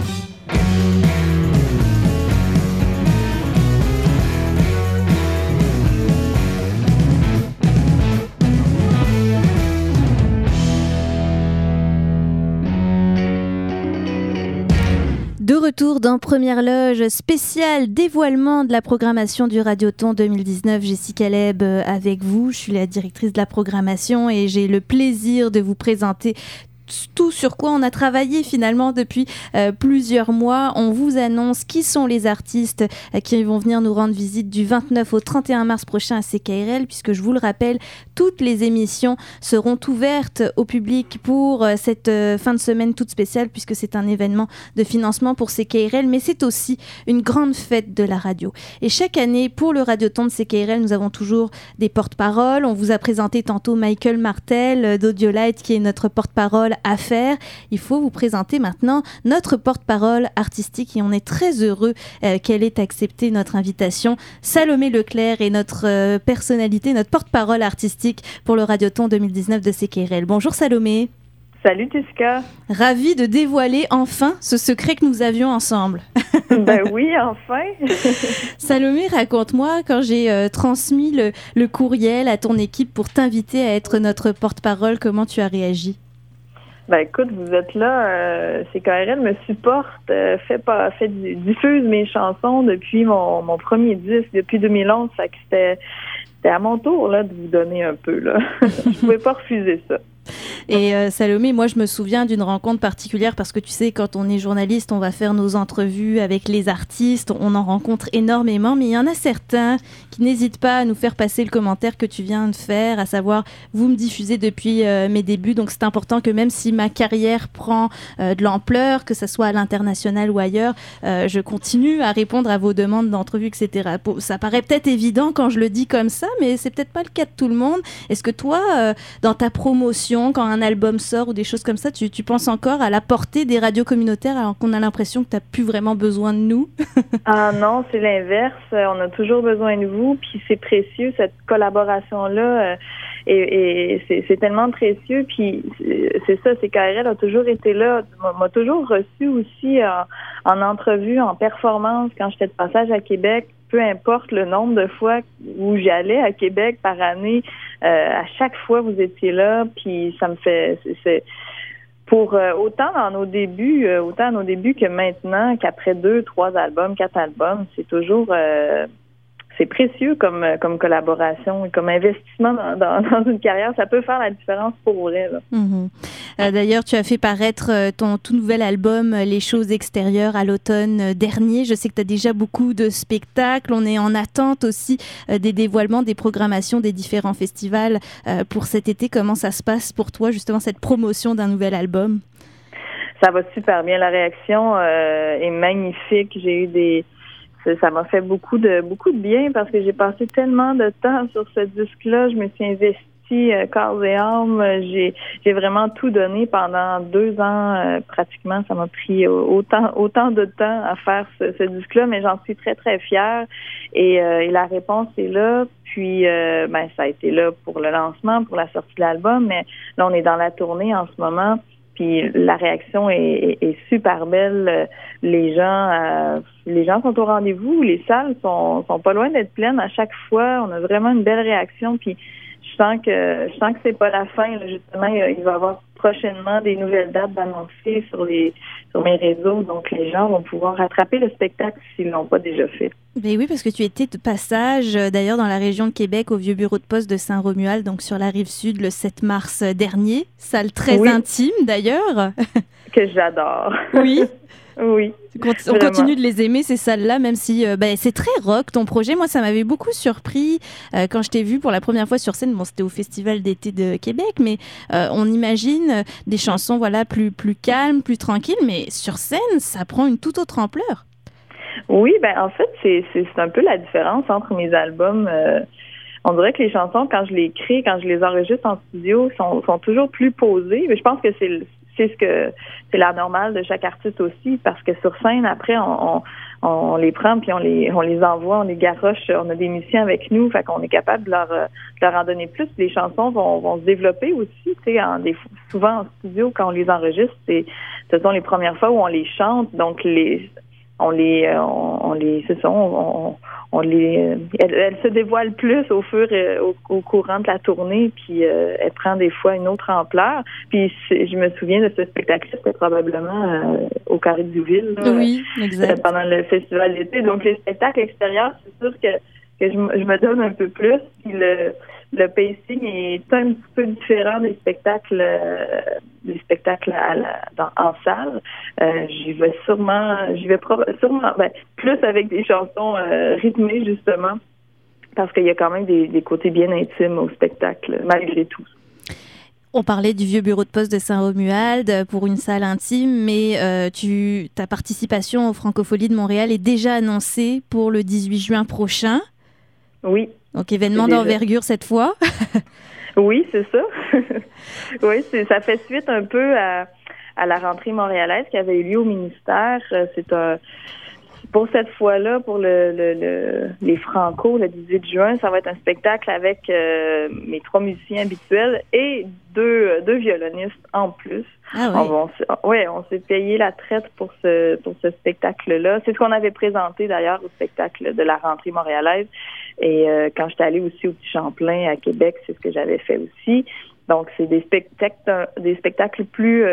De retour dans Première Loge, spécial dévoilement de la programmation du Radioton 2019. Jessica Leb avec vous. Je suis la directrice de la programmation et j'ai le plaisir de vous présenter tout sur quoi on a travaillé finalement depuis plusieurs mois. On vous annonce qui sont les artistes qui vont venir nous rendre visite du 29 au 31 mars prochain à CKRL, puisque je vous le rappelle, toutes les émissions seront ouvertes au public pour cette fin de semaine toute spéciale, puisque c'est un événement de financement pour CKRL, mais c'est aussi une grande fête de la radio. Et chaque année, pour le Radioton de CKRL, nous avons toujours des porte-paroles. On vous a présenté tantôt Michael Martel d'Audiolite, qui est notre porte-parole à faire. Il faut vous présenter maintenant notre porte-parole artistique et on est très heureux qu'elle ait accepté notre invitation. Salomé Leclerc est notre personnalité, notre porte-parole artistique pour le Radioton 2019 de CKRL. Bonjour Salomé. Salut Jessica. Ravie de dévoiler enfin ce secret que nous avions ensemble. Ben oui, enfin. Salomé, raconte-moi, quand j'ai transmis le courriel à ton équipe pour t'inviter à être notre porte-parole, comment tu as réagi? Ben écoute, vous êtes là, CKRL me supporte, diffuse mes chansons depuis mon premier disque, depuis 2011, ça que c'était à mon tour là de vous donner un peu là. Je pouvais pas refuser ça. Et Salomé, moi je me souviens d'une rencontre particulière parce que tu sais, quand on est journaliste, on va faire nos entrevues avec les artistes, on en rencontre énormément, mais il y en a certains qui n'hésitent pas à nous faire passer le commentaire que tu viens de faire, à savoir, vous me diffusez depuis mes débuts, donc c'est important que même si ma carrière prend de l'ampleur, que ce soit à l'international ou ailleurs, je continue à répondre à vos demandes d'entrevues, etc. Ça paraît peut-être évident quand je le dis comme ça, mais c'est peut-être pas le cas de tout le monde. Est-ce que toi, dans ta promotion, quand un album sort ou des choses comme ça, tu penses encore à la portée des radios communautaires alors qu'on a l'impression que tu n'as plus vraiment besoin de nous? Ah non, c'est l'inverse. On a toujours besoin de vous, puis c'est précieux, cette collaboration-là. Et c'est tellement précieux, puis c'est ça, CKRL a toujours été là, m'a toujours reçu aussi en entrevue, en performance, quand j'étais de passage à Québec. Peu importe le nombre de fois où j'allais à Québec par année, à chaque fois vous étiez là, puis ça me fait... c'est pour autant à nos débuts que maintenant, qu'après 2, 3 albums, 4 albums, c'est toujours... c'est précieux comme collaboration et comme investissement dans une carrière. Ça peut faire la différence pour vrai. Là. Mm-hmm. D'ailleurs, tu as fait paraître ton tout nouvel album Les choses extérieures à l'automne dernier. Je sais que tu as déjà beaucoup de spectacles. On est en attente aussi des dévoilements, des programmations des différents festivals pour cet été. Comment ça se passe pour toi, justement, cette promotion d'un nouvel album? Ça va super bien. La réaction est magnifique. J'ai eu ça m'a fait beaucoup de bien parce que j'ai passé tellement de temps sur ce disque-là. Je me suis investie corps et âme. J'ai vraiment tout donné pendant 2 ans pratiquement. Ça m'a pris autant de temps à faire ce disque-là, mais j'en suis très, très fière. Et la réponse est là. Puis, ça a été là pour le lancement, pour la sortie de l'album, mais là, on est dans la tournée en ce moment. Puis la réaction est super belle. Les gens sont au rendez-vous. Les salles sont pas loin d'être pleines à chaque fois. On a vraiment une belle réaction. Puis je sens que c'est pas la fin. Là. Justement, il va y avoir prochainement des nouvelles dates d'annoncer sur mes réseaux. Donc les gens vont pouvoir rattraper le spectacle s'ils l'ont pas déjà fait. Mais oui, parce que tu étais de passage, d'ailleurs, dans la région de Québec, au vieux bureau de poste de Saint-Romuald, donc sur la rive sud, le 7 mars dernier. Salle très intime, d'ailleurs. Que j'adore. Oui. Oui. On continue de les aimer, ces salles-là, même si c'est très rock, ton projet. Moi, ça m'avait beaucoup surpris quand je t'ai vu pour la première fois sur scène. Bon, c'était au Festival d'été de Québec, mais on imagine des chansons plus calmes, plus tranquilles, mais sur scène, ça prend une toute autre ampleur. Oui, en fait, c'est un peu la différence entre mes albums. On dirait que les chansons, quand je les crée, quand je les enregistre en studio, sont toujours plus posées. Mais je pense que c'est la normale de chaque artiste aussi, parce que sur scène, après, on les prend puis on les envoie, on les garoche, on a des musiciens avec nous, fait qu'on est capable de leur en donner plus. Les chansons vont se développer aussi, tu sais, souvent en studio quand on les enregistre, ce sont les premières fois où on les chante, donc elles se dévoilent plus au courant de la tournée, puis elle prend des fois une autre ampleur. Puis je me souviens de ce spectacle, c'était probablement au Carré du Ville. Oui, exact. Pendant le festival d'été. Donc les spectacles extérieurs, c'est sûr que je me donne un peu plus. Puis le pacing est un petit peu différent des spectacles en salle. J'y vais sûrement plus avec des chansons rythmées, justement, parce qu'il y a quand même des côtés bien intimes au spectacle, malgré tout. On parlait du vieux bureau de poste de Saint-Romuald pour une salle intime, mais ta participation aux Francopholies de Montréal est déjà annoncée pour le 18 juin prochain. Oui. Donc, événement d'envergure cette fois. Oui, c'est ça. Oui, ça fait suite un peu à la rentrée montréalaise qui avait eu lieu au ministère. Pour cette fois-là, pour les Franco, le 18 juin, ça va être un spectacle avec mes 3 musiciens habituels et deux violonistes en plus. Ah oui. On s'est payé la traite pour ce spectacle-là. C'est ce qu'on avait présenté d'ailleurs au spectacle de la rentrée montréalaise. Et quand j'étais allée aussi au Petit Champlain à Québec, c'est ce que j'avais fait aussi. Donc, c'est des spectacles plus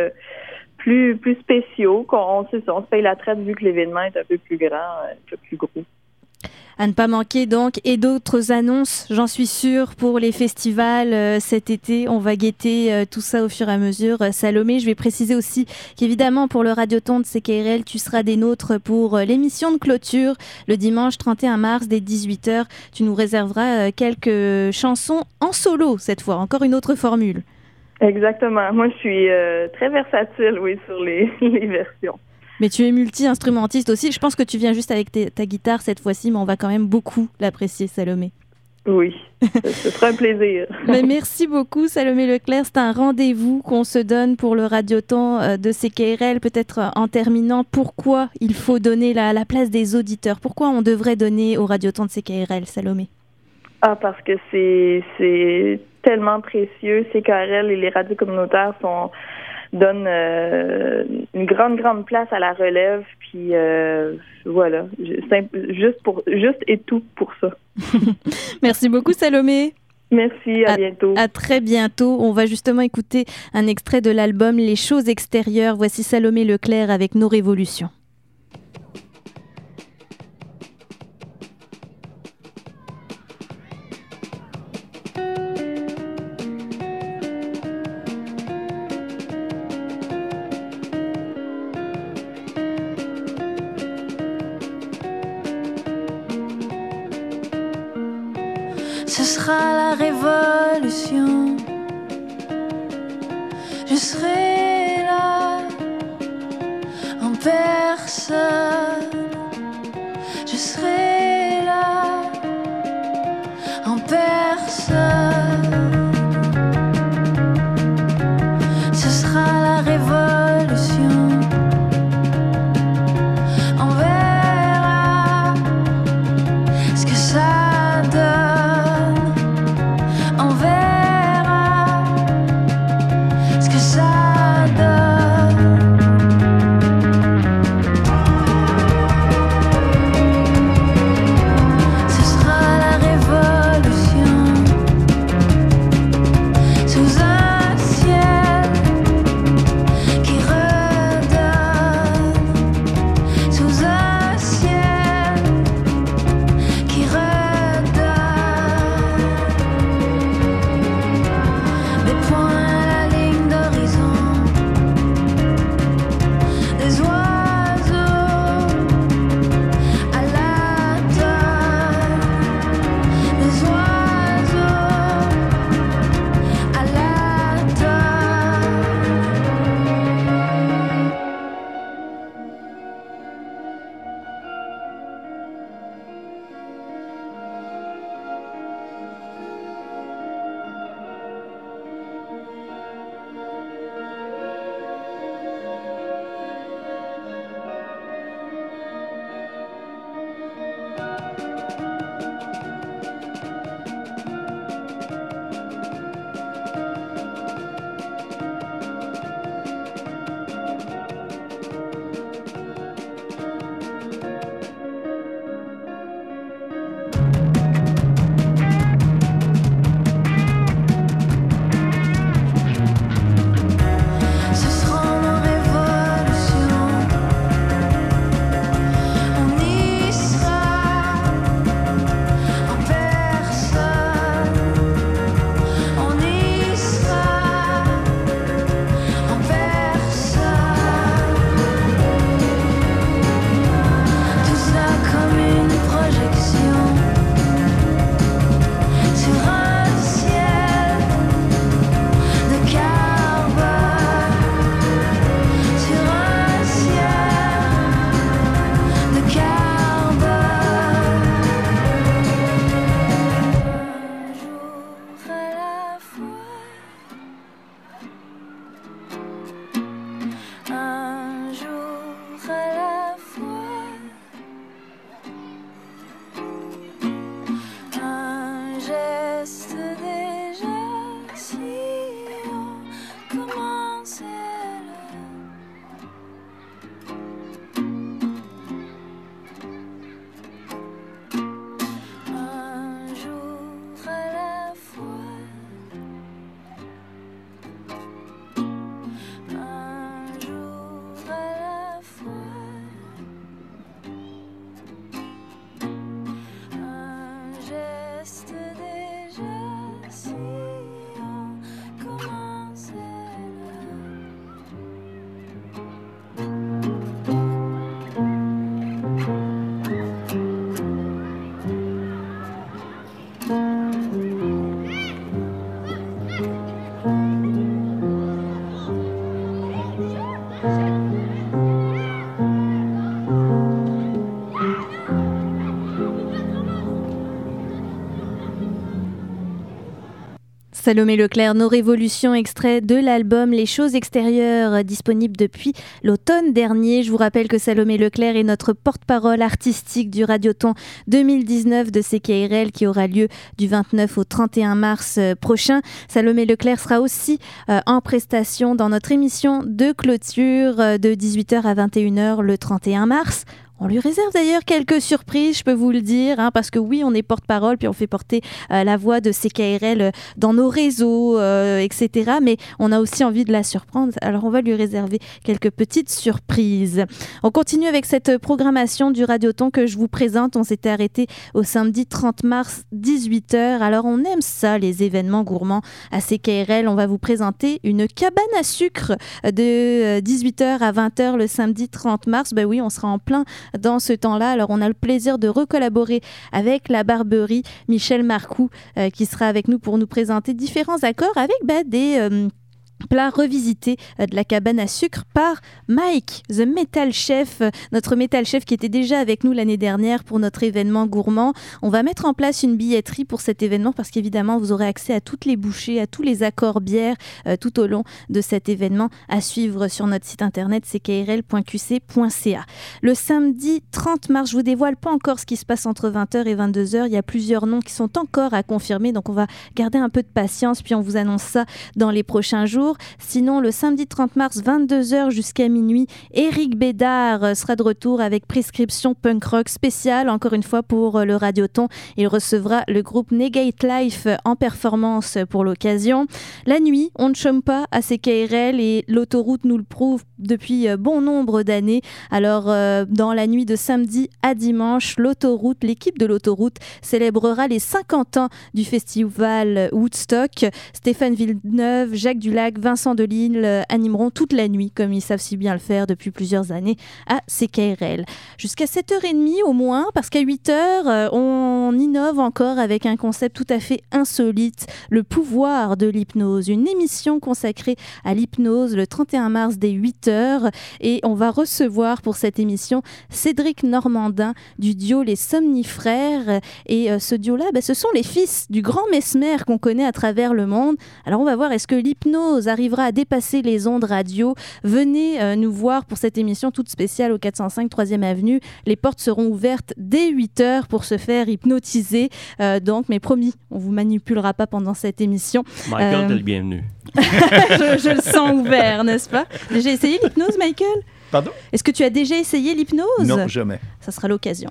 spéciaux. On se paye la traite vu que l'événement est un peu plus grand, un peu plus gros. À ne pas manquer donc, et d'autres annonces, j'en suis sûre, pour les festivals cet été. On va guetter tout ça au fur et à mesure. Salomé, je vais préciser aussi qu'évidemment pour le Radioton de CKRL, tu seras des nôtres pour l'émission de clôture le dimanche 31 mars dès 18h. Tu nous réserveras quelques chansons en solo cette fois, encore une autre formule. Exactement. Moi, je suis très versatile, oui, sur les versions. Mais tu es multi-instrumentiste aussi. Je pense que tu viens juste avec ta guitare cette fois-ci, mais on va quand même beaucoup l'apprécier, Salomé. Oui, ce sera un plaisir. Mais merci beaucoup, Salomé Leclerc. C'est un rendez-vous qu'on se donne pour le Radioton de CKRL. Peut-être en terminant, pourquoi il faut donner la place des auditeurs? Pourquoi on devrait donner au Radioton de CKRL, Salomé? Parce que c'est tellement précieux. CKRL et les radios communautaires donnent une grande place à la relève. Puis voilà, juste et tout pour ça. Merci beaucoup, Salomé. Merci, à bientôt. À très bientôt. On va justement écouter un extrait de l'album Les choses extérieures. Voici Salomé Leclerc avec Nos révolutions. Ce sera la révolution. Je serai là en personne. Je serai là en personne. Ce sera la révolution. On verra ce que ça donne. On verra ce que ça donne. Ce sera la révolution. geste déjà si on commençait un jour à la fois, un jour à la fois. Geste déjà si on commençait Salomé Leclerc, Nos Révolutions, extrait de l'album Les Choses Extérieures, disponible depuis l'automne dernier. Je vous rappelle que Salomé Leclerc est notre porte-parole artistique du Radioton 2019 de CKRL qui aura lieu du 29 au 31 mars prochain. Salomé Leclerc sera aussi en prestation dans notre émission de clôture de 18h à 21h le 31 mars. On lui réserve d'ailleurs quelques surprises, je peux vous le dire, parce que oui, on est porte-parole, puis on fait porter la voix de CKRL dans nos réseaux, etc. Mais on a aussi envie de la surprendre, alors on va lui réserver quelques petites surprises. On continue avec cette programmation du Radioton que je vous présente. On s'était arrêté au samedi 30 mars, 18h. Alors on aime ça, les événements gourmands à CKRL. On va vous présenter une cabane à sucre de 18h à 20h le samedi 30 mars. Ben oui, on sera en plein dans ce temps-là. Alors, on a le plaisir de recollaborer avec la Barberie, Michel Marcoux, qui sera avec nous pour nous présenter différents accords avec des plats revisités de la cabane à sucre par Mike, the Metal Chef, notre Metal Chef qui était déjà avec nous l'année dernière pour notre événement gourmand. On va mettre en place une billetterie pour cet événement parce qu'évidemment, vous aurez accès à toutes les bouchées, à tous les accords bières tout au long de cet événement à suivre sur notre site internet ckrl.qc.ca. Le samedi 30 mars, je vous dévoile pas encore ce qui se passe entre 20h et 22h. Il y a plusieurs noms qui sont encore à confirmer, donc on va garder un peu de patience puis on vous annonce ça dans les prochains jours. Sinon, le samedi 30 mars, 22h jusqu'à minuit, Éric Bédard sera de retour avec Prescription Punk Rock spéciale, encore une fois pour le Radioton. Il recevra le groupe Negate Life en performance pour l'occasion. La nuit, on ne chôme pas à CKRL et l'autoroute nous le prouve depuis bon nombre d'années. Alors, dans la nuit de samedi à dimanche, l'équipe de l'autoroute célébrera les 50 ans du festival Woodstock. Stéphane Villeneuve, Jacques Dulac, Vincent Delisle animeront toute la nuit, comme ils savent si bien le faire depuis plusieurs années à CKRL. Jusqu'à 7h30 au moins, parce qu'à 8h, on innove encore avec un concept tout à fait insolite, le pouvoir de l'hypnose. Une émission consacrée à l'hypnose le 31 mars dès 8h. Et on va recevoir pour cette émission Cédric Normandin du duo Les Somnifrères. Et ce duo-là, ce sont les fils du grand Mesmer qu'on connaît à travers le monde. Alors on va voir, est-ce que l'hypnose arrivera à dépasser les ondes radio? Venez nous voir pour cette émission toute spéciale au 405 3e Avenue. Les portes seront ouvertes dès 8h pour se faire hypnotiser. Mais promis, on ne vous manipulera pas pendant cette émission. Michael, t'es le bienvenu. je le sens ouvert, n'est-ce pas? Déjà essayé l'hypnose, Michael? Pardon? Est-ce que tu as déjà essayé l'hypnose? Non, jamais. Ça sera l'occasion.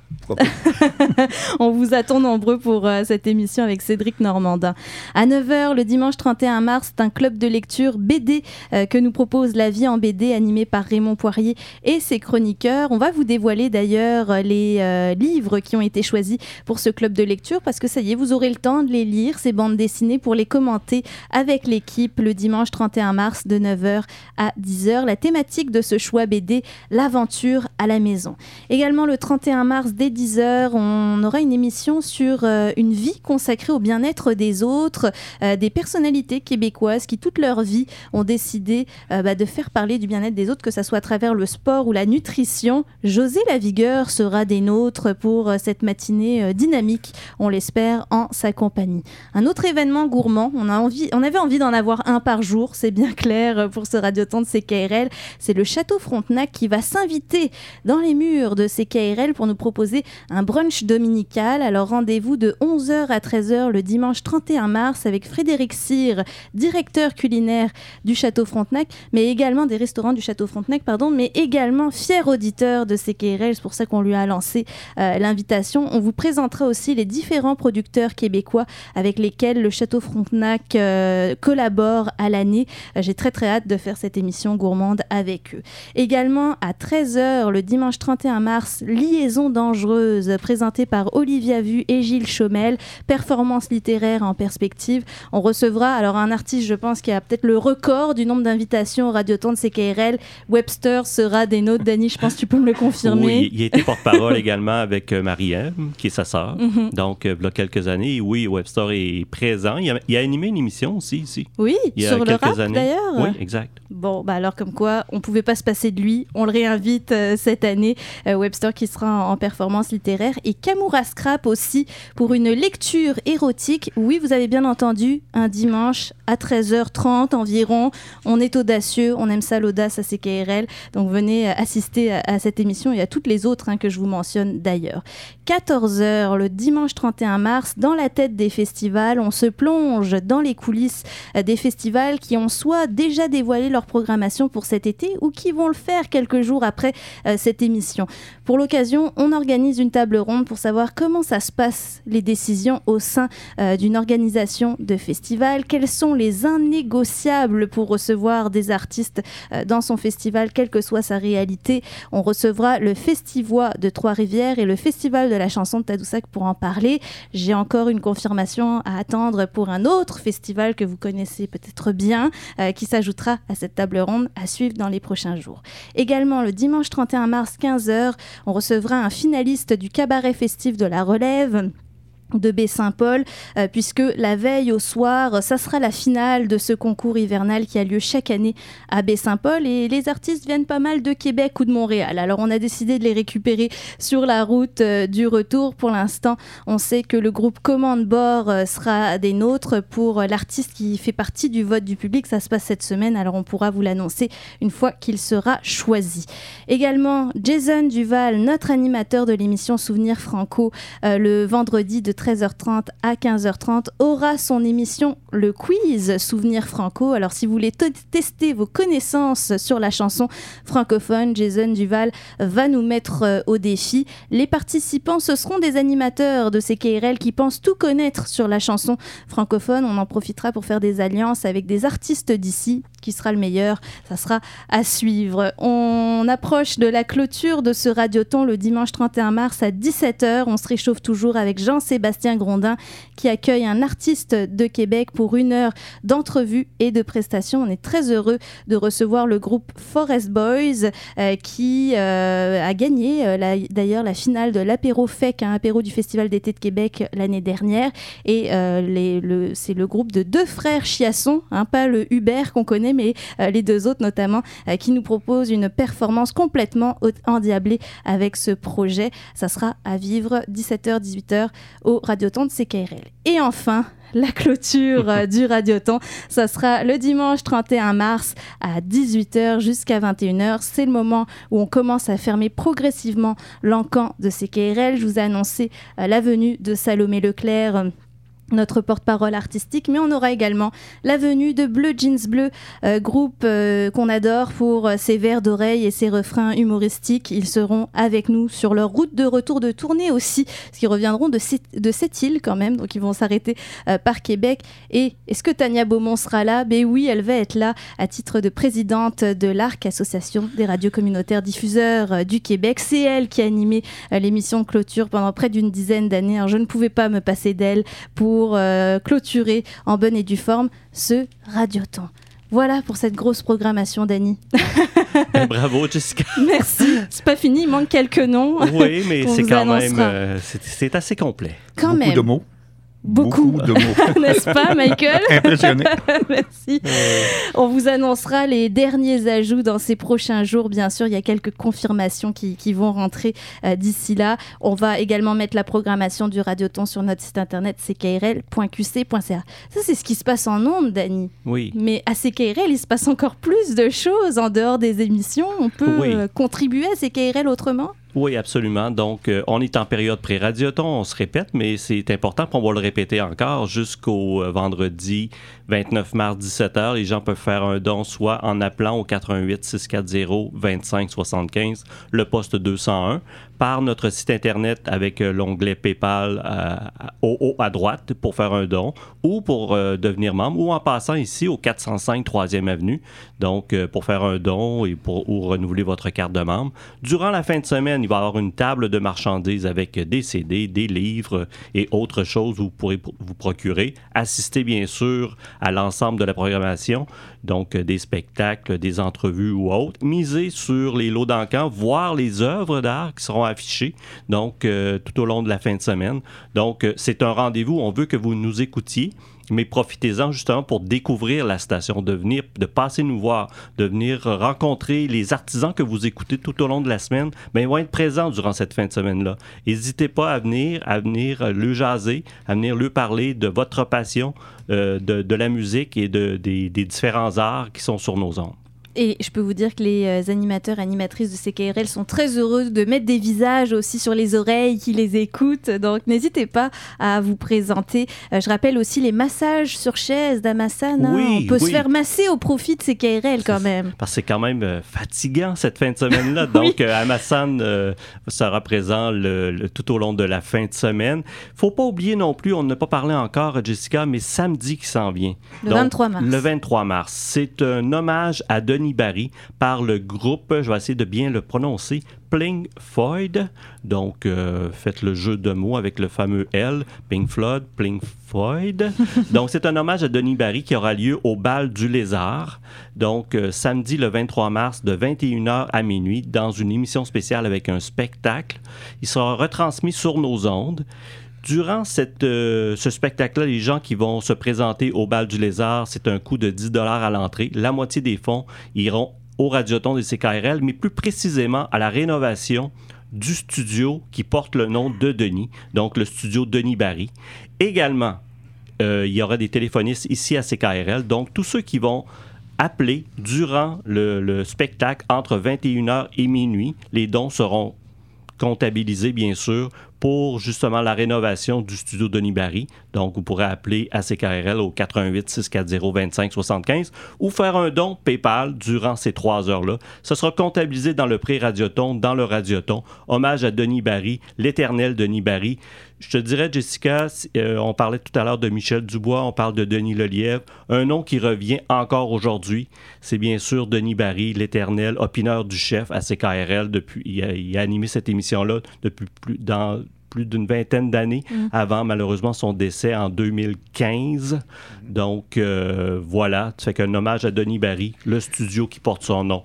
On vous attend nombreux pour cette émission avec Cédric Normandin. À 9h, le dimanche 31 mars, c'est un club de lecture BD que nous propose La Vie en BD, animé par Raymond Poirier et ses chroniqueurs. On va vous dévoiler d'ailleurs les livres qui ont été choisis pour ce club de lecture parce que ça y est, vous aurez le temps de les lire, ces bandes dessinées, pour les commenter avec l'équipe le dimanche 31 mars de 9h à 10h. La thématique de ce choix BD, l'aventure à la maison. Également le 31 mars dès 10h, on aura une émission sur une vie consacrée au bien-être des autres, des personnalités québécoises qui toute leur vie ont décidé de faire parler du bien-être des autres, que ça soit à travers le sport ou la nutrition. José Lavigueur sera des nôtres pour cette matinée dynamique, on l'espère, en sa compagnie. Un autre événement gourmand, on avait envie d'en avoir un par jour, c'est bien clair pour ce Radioton de CKRL, c'est le Château Frontenac qui va s'inviter dans les murs de CKRL CKRL pour nous proposer un brunch dominical. Alors rendez-vous de 11h à 13h le dimanche 31 mars avec Frédéric Cyr, directeur culinaire du Château Frontenac, mais également des restaurants du Château Frontenac, mais également fier auditeur de CKRL. C'est pour ça qu'on lui a lancé l'invitation. On vous présentera aussi les différents producteurs québécois avec lesquels le Château Frontenac collabore à l'année. J'ai très très hâte de faire cette émission gourmande avec eux. Également à 13h le dimanche 31 mars, Liaison dangereuse, présentée par Olivia Vu et Gilles Chaumel, performance littéraire en perspective. On recevra alors un artiste, je pense, qui a peut-être le record du nombre d'invitations au Radioton de CKRL. Webster sera des nôtres. Dany, je pense que tu peux me le confirmer. Oui, il a été porte-parole également avec Marie-Ève, qui est sa sœur. Mm-hmm. Donc, il y a quelques années, oui, Webster est présent. Il a animé une émission aussi ici. Oui, sur le rap années. D'ailleurs. Oui, exact. Bon, alors comme quoi, on ne pouvait pas se passer de lui. On le réinvite cette année. Webster qui sera en performance littéraire. Et Kamoura Scrap aussi pour une lecture érotique. Oui, vous avez bien entendu, un dimanche à 13h30 environ. On est audacieux, on aime ça l'audace à CKRL. Donc venez assister à cette émission et à toutes les autres que je vous mentionne d'ailleurs. 14h le dimanche 31 mars, dans la tête des festivals, on se plonge dans les coulisses des festivals qui ont soit déjà dévoilé leur programmation pour cet été ou qui vont le faire quelques jours après cette émission. Pour l'occasion, on organise une table ronde pour savoir comment ça se passe, les décisions au sein d'une organisation de festival, quels sont les indénégociables pour recevoir des artistes dans son festival, quelle que soit sa réalité. On recevra le Festivois de Trois-Rivières et le Festival de la chanson de Tadoussac pour en parler. J'ai encore une confirmation à attendre pour un autre festival que vous connaissez peut-être bien, qui s'ajoutera à cette table ronde à suivre dans les prochains jours. Également, le dimanche 31 mars, 15h, on recevra un finaliste du cabaret festif de la Relève de Baie-Saint-Paul, puisque la veille au soir, ça sera la finale de ce concours hivernal qui a lieu chaque année à Baie-Saint-Paul, et les artistes viennent pas mal de Québec ou de Montréal. Alors on a décidé de les récupérer sur la route du retour. Pour l'instant, on sait que le groupe Commande Bord sera des nôtres pour l'artiste qui fait partie du vote du public. Ça se passe cette semaine, alors on pourra vous l'annoncer une fois qu'il sera choisi. Également, Jason Duval, notre animateur de l'émission Souvenirs Franco, le vendredi de 13h30 à 15h30, aura son émission Le Quiz Souvenirs Franco. Alors si vous voulez tester vos connaissances sur la chanson francophone, Jason Duval va nous mettre au défi. Les participants, ce seront des animateurs de CKRL qui pensent tout connaître sur la chanson francophone. On en profitera pour faire des alliances avec des artistes d'ici. Qui sera le meilleur, ça sera à suivre. On approche de la clôture de ce Radioton le dimanche 31 mars à 17h. On se réchauffe toujours avec Jean-Sébastien Grondin qui accueille un artiste de Québec pour 1 heure d'entrevue et de prestations. On est très heureux de recevoir le groupe Forest Boys qui a gagné d'ailleurs la finale de l'apéro FEC, apéro du Festival d'été de Québec l'année dernière. Et c'est le groupe de 2 frères Chiasson, pas le Hubert qu'on connaît, mais les 2 autres notamment, qui nous proposent une performance complètement endiablée avec ce projet. Ça sera à vivre 17h-18h au Radioton de CKRL. Et enfin, la clôture du Radioton, ça sera le dimanche 31 mars à 18h jusqu'à 21h. C'est le moment où on commence à fermer progressivement l'encan de CKRL. Je vous ai annoncé la venue de Salomé Leclerc, notre porte-parole artistique, mais on aura également la venue de Bleu Jeans Bleu, groupe qu'on adore pour ses vers d'oreille et ses refrains humoristiques. Ils seront avec nous sur leur route de retour de tournée aussi, parce qu'ils reviendront de cette île quand même, donc ils vont s'arrêter par Québec. Et est-ce que Tania Beaumont sera là? Ben oui, elle va être là à titre de présidente de l'ARC, Association des radios communautaires diffuseurs du Québec. C'est elle qui a animé l'émission de clôture pendant près d'une dizaine d'années. Alors je ne pouvais pas me passer d'elle pour clôturer en bonne et due forme ce Radioton. Voilà pour cette grosse programmation, Dany. Bravo, Jessica. Merci. C'est pas fini, il manque quelques noms. Oui, mais c'est quand même c'est assez complet. Quand Beaucoup même. de mots. Beaucoup de mots. N'est-ce pas, Michael? Impressionné. Merci. On vous annoncera les derniers ajouts dans ces prochains jours. Bien sûr, il y a quelques confirmations qui vont rentrer d'ici là. On va également mettre la programmation du Radioton sur notre site internet ckrl.qc.ca. Ça, c'est ce qui se passe en ondes, Dany. Oui. Mais à CKRL, il se passe encore plus de choses en dehors des émissions. On peut contribuer à CKRL autrement? Oui, absolument. Donc, on est en période pré-radioton, on se répète, mais c'est important, puis on va le répéter encore jusqu'au vendredi 29 mars 17h. Les gens peuvent faire un don soit en appelant au 88 640 25 75, le poste 201, par notre site Internet avec l'onglet PayPal au haut à droite pour faire un don, ou pour devenir membre, ou en passant ici au 405 3e Avenue, donc pour faire un don et ou renouveler votre carte de membre. Durant la fin de semaine, il va y avoir une table de marchandises avec des CD, des livres et autres choses où vous pourrez vous procurer. Assister, bien sûr, à l'ensemble de la programmation, donc des spectacles, des entrevues ou autres. Miser sur les lots d'encans, voir les œuvres d'art qui seront affichées, donc tout au long de la fin de semaine. Donc, c'est un rendez-vous. On veut que vous nous écoutiez, mais profitez-en justement pour découvrir la station, de passer nous voir, de venir rencontrer les artisans que vous écoutez tout au long de la semaine. Bien, ils vont être présents durant cette fin de semaine-là. N'hésitez pas à venir le jaser, à venir lui parler de votre passion, de la musique et des différents arts qui sont sur nos ondes. Et je peux vous dire que les animateurs et animatrices de CKRL sont très heureux de mettre des visages aussi sur les oreilles qui les écoutent. Donc, n'hésitez pas à vous présenter. Je rappelle aussi les massages sur chaise d'Amasan. Oui, on peut se faire masser au profit de CKRL quand même. Parce que c'est quand même fatigant cette fin de semaine-là. Donc, oui. Amasan sera présent tout au long de la fin de semaine. Il ne faut pas oublier non plus, on n'a pas parlé encore, Jessica, mais samedi qui s'en vient. Le 23 mars. Le 23 mars. C'est un hommage à Denis Barry par le groupe, je vais essayer de bien le prononcer, Pink Floyd. Donc, faites le jeu de mots avec le fameux L, Pink Floyd. Donc, c'est un hommage à Denis Barry qui aura lieu au Bal du Lézard. Donc, samedi le 23 mars de 21h à minuit dans une émission spéciale avec un spectacle. Il sera retransmis sur nos ondes. Durant ce spectacle-là, les gens qui vont se présenter au Bal du Lézard, c'est un coût de 10$ à l'entrée. La moitié des fonds iront au Radioton des CKRL, mais plus précisément à la rénovation du studio qui porte le nom de Denis, donc le studio Denis Barry. Également, il y aura des téléphonistes ici à CKRL, donc tous ceux qui vont appeler durant le spectacle entre 21h et minuit, les dons seront comptabilisés, bien sûr, pour justement la rénovation du studio Denis Barry. Donc, vous pourrez appeler à CKRL au 88 640 25 75 ou faire un don PayPal durant ces 3 heures-là. Ce sera comptabilisé dans le pré-radioton, dans le radioton. Hommage à Denis Barry, l'éternel Denis Barry. Je te dirais, Jessica, on parlait tout à l'heure de Michel Dubois, on parle de Denis Lelièvre. Un nom qui revient encore aujourd'hui, c'est bien sûr Denis Barry, l'éternel opineur du chef à CKRL. Il a animé cette émission-là depuis plus d'une vingtaine d'années avant, malheureusement, son décès en 2015. Donc, voilà, ça fait qu'un hommage à Denis Barry, le studio qui porte son nom.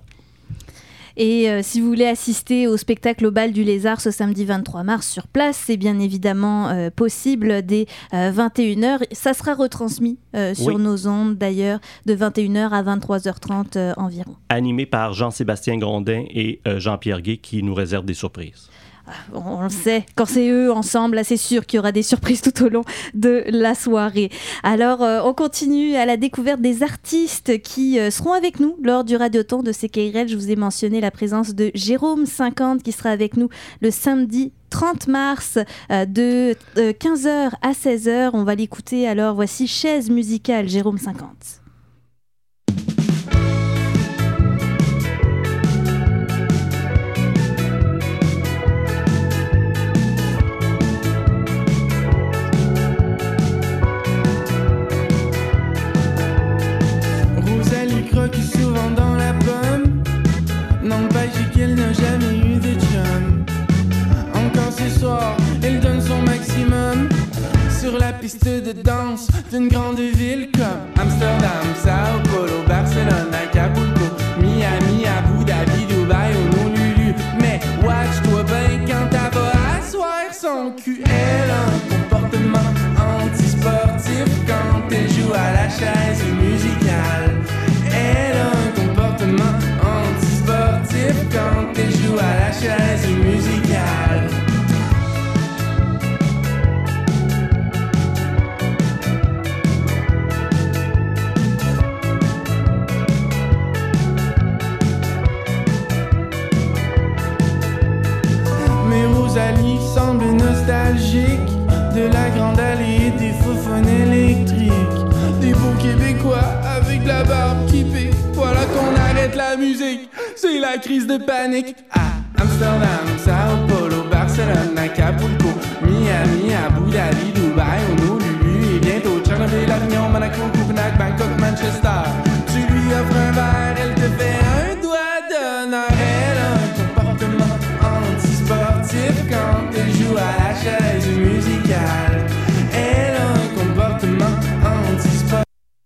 Et si vous voulez assister au spectacle au Bal du Lézard ce samedi 23 mars sur place, c'est bien évidemment possible dès 21h. Ça sera retransmis sur nos ondes d'ailleurs de 21h à 23h30 environ. Animé par Jean-Sébastien Grondin et Jean-Pierre Guay qui nous réservent des surprises. On le sait, quand c'est eux ensemble, là, c'est sûr qu'il y aura des surprises tout au long de la soirée. Alors, on continue à la découverte des artistes qui seront avec nous lors du Radioton de CKRL. Je vous ai mentionné la présence de Jérôme 50 qui sera avec nous le samedi 30 mars de 15h à 16h. On va l'écouter. Alors, voici Chaise musicale, Jérôme 50. Croque souvent dans la pomme, n'empêche qu'elle n'a jamais eu de chum. Encore ce soir, elle donne son maximum sur la piste de danse d'une grande ville comme Amsterdam, Sao Paulo, Barcelone, Acapulco, Miami, Abu Dhabi, Dubaï ou Honolulu. Mais watch-toi bien quand elle va asseoir son cul. Elle a un comportement antisportif quand elle joue à la chaise musicale. Elle a un comportement antisportif quand elle joue à la chaise musicale. musique, c'est la crise de panique. À Amsterdam, Sao Paulo, Barcelone, Acapulco, Miami, Abu Dhabi, Dubaï, Honolulu et bientôt Tchernobyl, Avignon, Monaco, Copenhague, Bangkok, Manchester. Tu lui offres un verre, elle te fait un doigt d'honneur. Elle a un comportement anti-sportif quand elle joue à la chaise musicale. Elle a un comportement anti-sportif.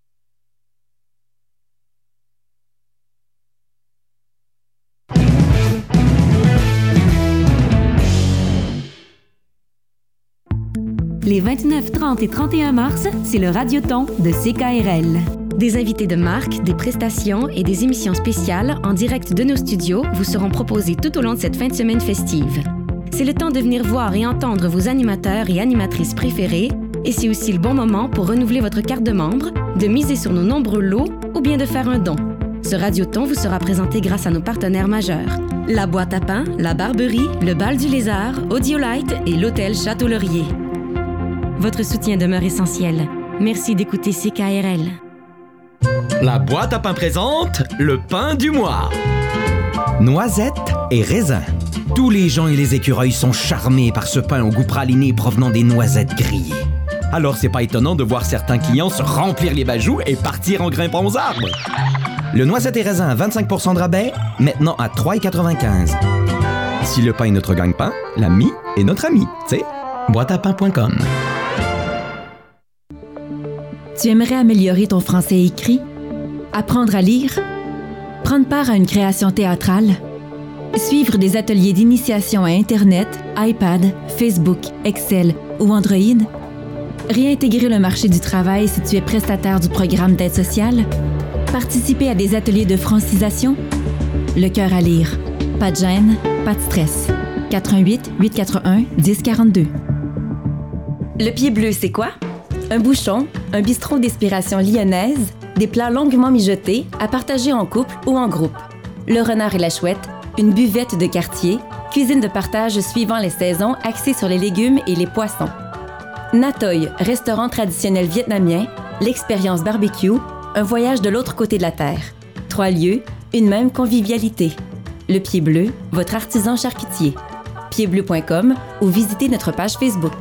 Les 29, 30 et 31 mars, c'est le Radioton de CKRL. Des invités de marque, des prestations et des émissions spéciales en direct de nos studios vous seront proposés tout au long de cette fin de semaine festive. C'est le temps de venir voir et entendre vos animateurs et animatrices préférés et c'est aussi le bon moment pour renouveler votre carte de membre, de miser sur nos nombreux lots ou bien de faire un don. Ce Radioton vous sera présenté grâce à nos partenaires majeurs. La Boîte à Pain, la Barberie, le Bal du Lézard, Audiolite et l'Hôtel Château-Laurier. Votre soutien demeure essentiel. Merci d'écouter CKRL. La Boîte à Pain présente le pain du mois. Noisettes et raisins. Tous les gens et les écureuils sont charmés par ce pain au goût praliné provenant des noisettes grillées. Alors c'est pas étonnant de voir certains clients se remplir les bajoux et partir en grimpant aux arbres. Le noisette et raisin à 25% de rabais, maintenant à 3,95. Si le pain est notre gagne-pain, la mie est notre ami. C'est boîteapain.com. Tu aimerais améliorer ton français écrit? Apprendre à lire? Prendre part à une création théâtrale? Suivre des ateliers d'initiation à Internet, iPad, Facebook, Excel ou Android? Réintégrer le marché du travail si tu es prestataire du programme d'aide sociale? Participer à des ateliers de francisation? Le cœur à lire. Pas de gêne, pas de stress. 88 841 1042. Le pied bleu, c'est quoi? Un bouchon, un bistrot d'inspiration lyonnaise, des plats longuement mijotés à partager en couple ou en groupe. Le renard et la chouette, une buvette de quartier, cuisine de partage suivant les saisons axée sur les légumes et les poissons. Natoy, restaurant traditionnel vietnamien, l'expérience barbecue, un voyage de l'autre côté de la terre. 3 lieux, une même convivialité. Le Pied Bleu, votre artisan charcutier. piedbleu.com ou visitez notre page Facebook.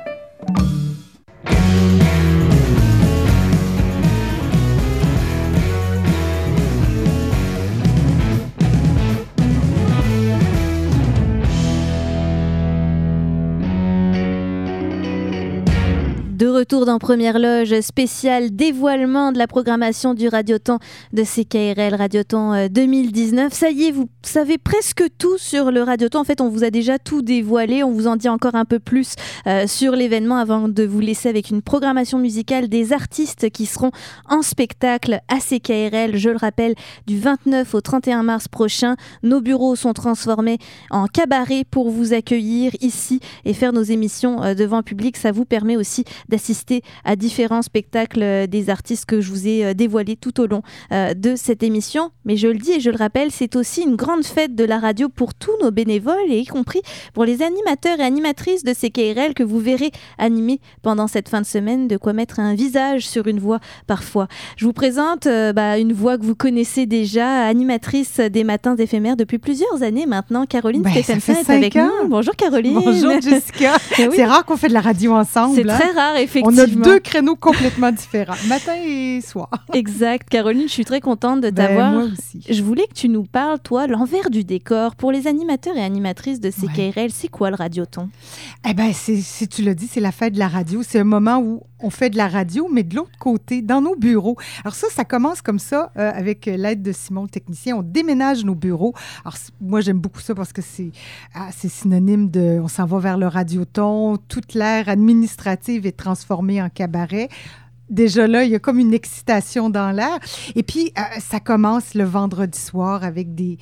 De retour dans Première Loge, spécial dévoilement de la programmation du Radioton de CKRL, Radioton 2019. Ça y est, vous savez presque tout sur le Radioton. En fait, on vous a déjà tout dévoilé. On vous en dit encore un peu plus sur l'événement avant de vous laisser avec une programmation musicale des artistes qui seront en spectacle à CKRL. Je le rappelle, du 29 au 31 mars prochain. Nos bureaux sont transformés en cabaret pour vous accueillir ici et faire nos émissions devant public. Ça vous permet aussi d'assister à différents spectacles des artistes que je vous ai dévoilés tout au long de cette émission. Mais je le dis et je le rappelle, c'est aussi une grande fête de la radio pour tous nos bénévoles et y compris pour les animateurs et animatrices de CKRL que vous verrez animer pendant cette fin de semaine, de quoi mettre un visage sur une voix parfois. Je vous présente une voix que vous connaissez déjà, animatrice des matins éphémères depuis plusieurs années maintenant. Caroline Stephenson est avec nous. Bonjour Caroline. Bonjour Jessica. Oui. C'est rare qu'on fait de la radio ensemble. C'est très rare, effectivement. On a 2 créneaux complètement différents, matin et soir. Exact. Caroline, je suis très contente de t'avoir. Moi aussi. Je voulais que tu nous parles, toi, l'envers du décor. Pour les animateurs et animatrices de CKRL, c'est quoi le Radioton? Eh bien, tu l'as dit, c'est la fête de la radio. C'est un moment où on fait de la radio, mais de l'autre côté, dans nos bureaux. Alors ça commence comme ça, avec l'aide de Simon, le technicien. On déménage nos bureaux. Alors moi, j'aime beaucoup ça parce que c'est synonyme de... On s'en va vers le Radioton. Toute l'ère administrative est transformée en cabaret. Déjà là, il y a comme une excitation dans l'air. Et puis, ça commence le vendredi soir avec des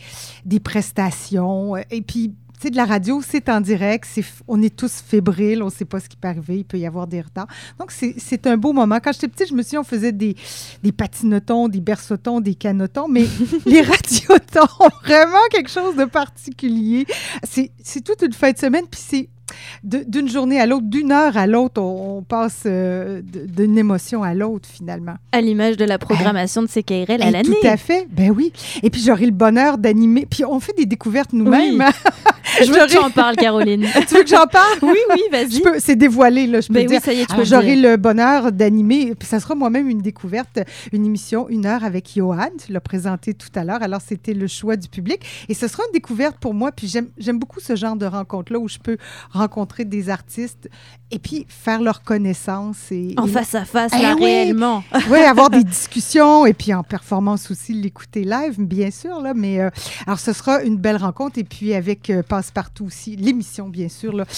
prestations. Et puis, tu sais, de la radio, c'est en direct, on est tous fébriles, on ne sait pas ce qui peut arriver, il peut y avoir des retards. Donc, c'est un beau moment. Quand j'étais petite, je me suis dit, on faisait des patinotons, des berceautons, des canotons, mais les radiotons ont vraiment quelque chose de particulier. C'est toute une fin de semaine, puis c'est d'une journée à l'autre, d'une heure à l'autre, on passe d'une émotion à l'autre, finalement. À l'image de la programmation de CKRL à l'année. Tout à fait, ben oui. Et puis, j'aurai le bonheur d'animer. Puis, on fait des découvertes nous-mêmes. Oui. Je veux que tu en parles, Caroline. Tu veux que j'en parle? Oui, vas-y. C'est dévoilé, là, je peux dire. Oui, ça y est, tu peux j'aurai le bonheur d'animer. Puis, ça sera moi-même une découverte, une émission 1 heure avec Johan. Tu l'as présenté tout à l'heure. Alors, c'était le choix du public. Et ce sera une découverte pour moi. Puis, j'aime beaucoup ce genre de rencontre-là où je peux rencontrer des artistes et puis faire leur connaissance. En face à face, là, réellement. Oui, avoir des discussions et puis en performance aussi, l'écouter live, bien sûr. Là, mais alors, ce sera une belle rencontre. Et puis, avec Passe-Partout aussi, l'émission, bien sûr. Là,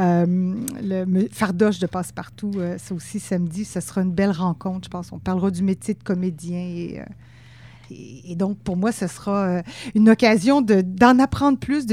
le Fardoche de Passe-Partout, ça aussi, samedi, ce sera une belle rencontre, je pense. On parlera du métier de comédien et donc, pour moi, ce sera une occasion d'en apprendre plus,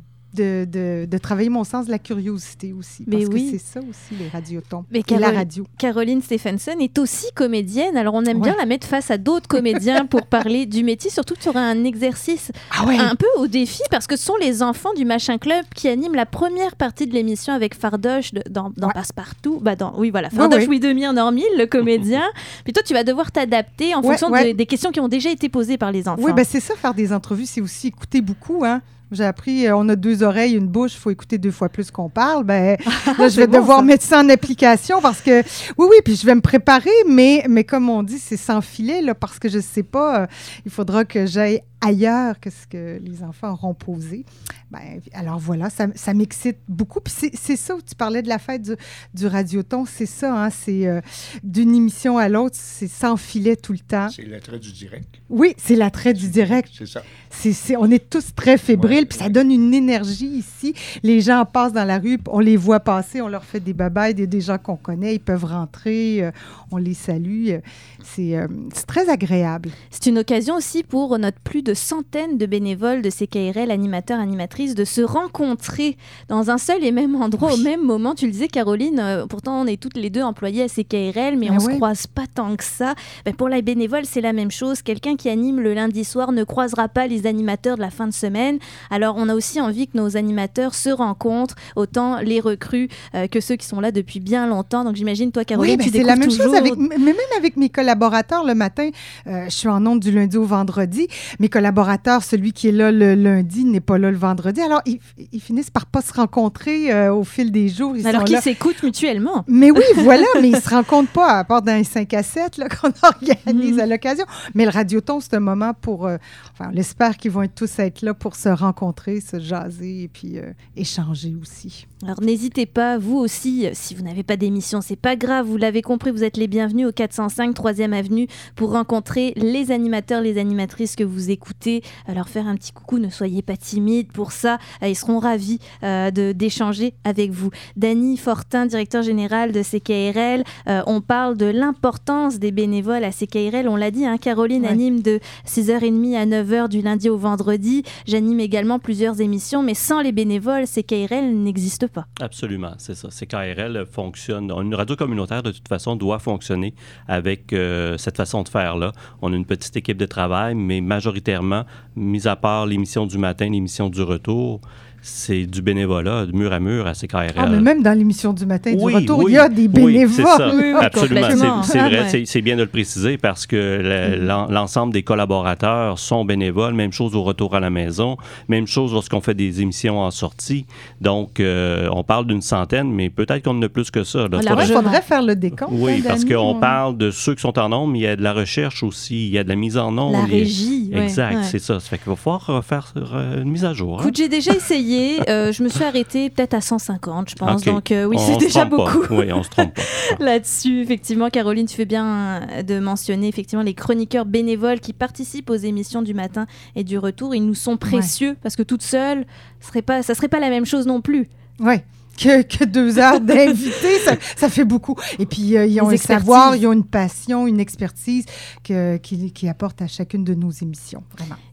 de travailler mon sens de la curiosité aussi. Parce que c'est ça aussi, les radiotons et la radio. Caroline Stephenson est aussi comédienne. Alors, on aime bien la mettre face à d'autres comédiens pour parler du métier. Surtout, tu auras un exercice un peu au défi parce que ce sont les enfants du Machin Club qui animent la première partie de l'émission avec Fardoche dans Passe-Partout. Fardoche Louis-Demi en Ormille, le comédien. Puis toi, tu vas devoir t'adapter en fonction des questions qui ont déjà été posées par les enfants. Oui, c'est ça, faire des entrevues, c'est aussi écouter beaucoup, hein. J'ai appris, on a 2 oreilles, une bouche, il faut écouter 2 fois plus qu'on parle. Là, je vais devoir mettre ça en application parce que, oui, puis je vais me préparer, mais comme on dit, c'est sans filet, là, parce que je ne sais pas, il faudra que j'aille ailleurs que ce que les enfants auront posé. Alors voilà, ça m'excite beaucoup. Puis c'est ça où tu parlais de la fête du Radioton, c'est ça, hein, c'est d'une émission à l'autre, c'est sans filet tout le temps. C'est l'attrait du direct. Oui, c'est l'attrait du direct. C'est ça. On est tous très fébriles, puis ça donne une énergie ici. Les gens passent dans la rue, on les voit passer, on leur fait des babayes, des gens qu'on connaît, ils peuvent rentrer, on les salue. C'est très agréable. C'est une occasion aussi pour notre plus de centaines de bénévoles de CKRL, animateurs, animatrices, de se rencontrer dans un seul et même endroit au même moment. Tu le disais, Caroline, pourtant on est toutes les deux employées à CKRL, mais on ne se croise pas tant que ça. Pour les bénévoles, c'est la même chose. Quelqu'un qui anime le lundi soir ne croisera pas les animateurs de la fin de semaine. Alors, on a aussi envie que nos animateurs se rencontrent, autant les recrues que ceux qui sont là depuis bien longtemps. Donc, j'imagine, toi, Caroline, tu découvres toujours... C'est la même chose, mais même avec mes collaborateurs le matin. Je suis en ondes du lundi au vendredi. Mes collaborateurs, celui qui est là le lundi n'est pas là le vendredi. Alors, ils finissent par pas se rencontrer au fil des jours. Alors qu'ils s'écoutent mutuellement. Mais oui, voilà, mais ils se rencontrent pas, à part dans les 5 à 7 là, qu'on organise à l'occasion. Mais le Radioton, c'est un moment pour... on espère qu'ils vont tous être là pour se rencontrer, se jaser et puis échanger aussi. Alors, n'hésitez pas, vous aussi, si vous n'avez pas d'émission, c'est pas grave, vous l'avez compris, vous êtes les bienvenus au 405 3e Avenue pour rencontrer les animateurs, les animatrices que vous écoutez, leur faire un petit coucou, ne soyez pas timides pour ça, ils seront ravis d'échanger avec vous. Dany Fortin, directeur général de CKRL, on parle de l'importance des bénévoles à CKRL, on l'a dit, hein, Caroline anime de 6h30 à 9h du lundi au vendredi, j'anime également plusieurs émissions, mais sans les bénévoles, CKRL n'existe pas. Absolument, c'est ça. CKRL fonctionne. Une radio communautaire, de toute façon, doit fonctionner avec cette façon de faire-là. On a une petite équipe de travail, mais majoritairement, mis à part l'émission du matin, l'émission du retour, c'est du bénévolat, de mur à mur à CKRL. Ah, mais même dans l'émission du matin du retour, il y a des bénévoles. Oui, c'est ça. Absolument. C'est vrai, c'est bien de le préciser parce que l'ensemble des collaborateurs sont bénévoles. Même chose au retour à la maison. Même chose lorsqu'on fait des émissions en sortie. Donc, on parle d'une centaine, mais peut-être qu'on en a plus que ça. Il faudrait faire le décompte. Oui, parce qu'on parle de ceux qui sont en nombre, mais il y a de la recherche aussi, il y a de la mise en nombre. La régie. Exact, c'est ça. Ça fait qu'il va falloir faire une mise à jour. Écoute, j'ai déjà essayé. Je me suis arrêtée peut-être à 150, je pense. Okay. Donc, oui, c'est déjà beaucoup. Oui, on se trompe pas. Là-dessus, effectivement, Caroline, tu fais bien de mentionner effectivement les chroniqueurs bénévoles qui participent aux émissions du matin et du retour. Ils nous sont précieux parce que toute seule, ça serait pas la même chose non plus. Oui. Que 2 heures d'invités, ça fait beaucoup. Et puis, ils ont un savoir, ils ont une passion, une expertise qui apportent à chacune de nos émissions, vraiment.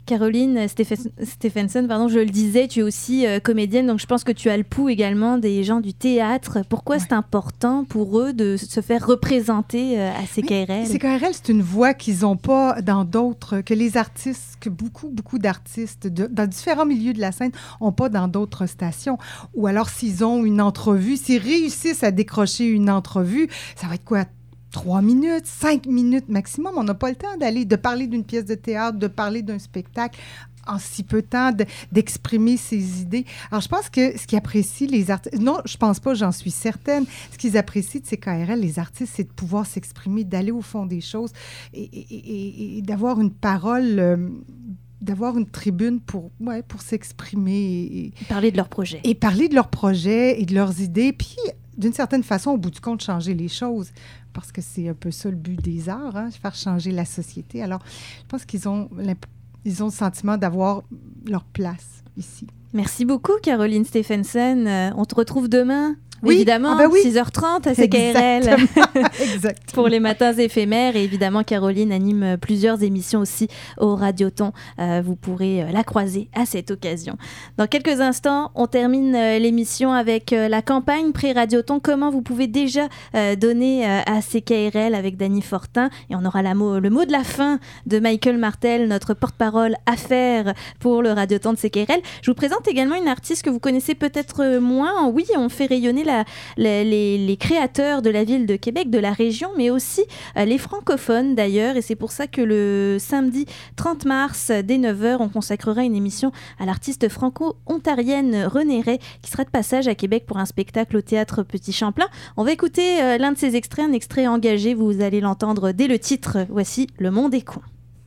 Caroline Stephenson, je le disais, tu es aussi comédienne, donc je pense que tu as le pouls également des gens du théâtre. Pourquoi c'est important pour eux de se faire représenter à CKRL? CKRL, c'est une voix qu'ils n'ont pas dans d'autres, que les artistes, que beaucoup d'artistes dans différents milieux de la scène n'ont pas dans d'autres stations. Ou alors, s'ils ont une entrevue, s'ils réussissent à décrocher une entrevue, ça va être quoi? 3 minutes, 5 minutes maximum. On n'a pas le temps de parler d'une pièce de théâtre, de parler d'un spectacle en si peu de temps, d'exprimer ses idées. Alors, je pense que ce qu'ils apprécient, les artistes... Non, je pense pas, j'en suis certaine. Ce qu'ils apprécient de CKRL, les artistes, c'est de pouvoir s'exprimer, d'aller au fond des choses et d'avoir une parole... d'avoir une tribune pour s'exprimer. Parler de leurs projets. Et parler de leurs projets et de leurs idées. Puis, d'une certaine façon, au bout du compte, changer les choses. Parce que c'est un peu ça le but des arts, faire changer la société. Alors, je pense qu'ils ont le sentiment d'avoir leur place ici. Merci beaucoup, Caroline Stephenson. On te retrouve demain. Oui, évidemment, 6h30 à CKRL Exactement. pour les matins éphémères. Et évidemment, Caroline anime plusieurs émissions aussi au Radioton. Vous pourrez la croiser à cette occasion. Dans quelques instants, on termine l'émission avec la campagne pré-Radioton. Comment vous pouvez déjà donner à CKRL avec Dany Fortin. Et on aura le mot de la fin de Michael Martel, notre porte-parole affaires pour le Radioton de CKRL. Je vous présente également une artiste que vous connaissez peut-être moins. Oui, on fait rayonner les créateurs de la ville de Québec, de la région, mais aussi les francophones d'ailleurs. Et c'est pour ça que le samedi 30 mars, dès 9h, on consacrera une émission à l'artiste franco-ontarienne Renée Ray, qui sera de passage à Québec pour un spectacle au Théâtre Petit Champlain. On va écouter l'un de ses extraits, un extrait engagé, vous allez l'entendre dès le titre. Voici Le Monde est con.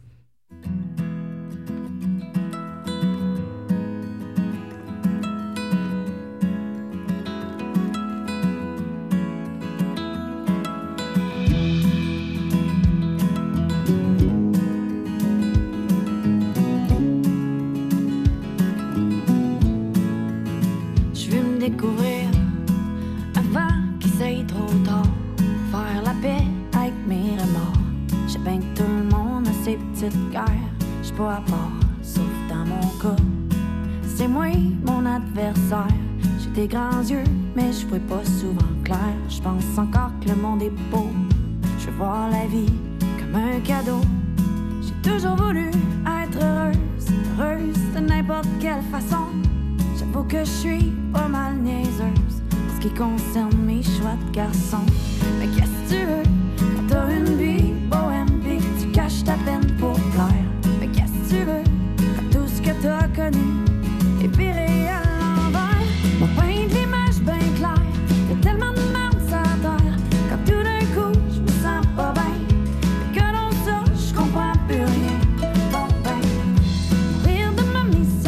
Découvrir avant qu'il soit trop tard, faire la paix avec mes remords. J'ai bien que tout le monde a ses petites guerres, j'suis pas à part, sauf dans mon cas. C'est moi mon adversaire, j'ai des grands yeux, mais je vois pas souvent clair. Je pense encore que le monde est beau, je veux voir la vie comme un cadeau. J'ai toujours voulu être heureuse de n'importe quelle façon. J'avoue que je suis pas mal niaiseuse en ce qui concerne mes choix de garçon. Mais qu'est-ce que tu veux quand t'as une vie bohème pis que tu caches ta peine pour plaire? Mais qu'est-ce que tu veux quand tout ce que t'as connu est viré à l'envers? Mon peint de l'image bien claire, y'a tellement de merde sur la terre. Quand tout d'un coup je me sens pas bien, et que dans ça je comprends plus rien. Bon ben, mourir de ma misère,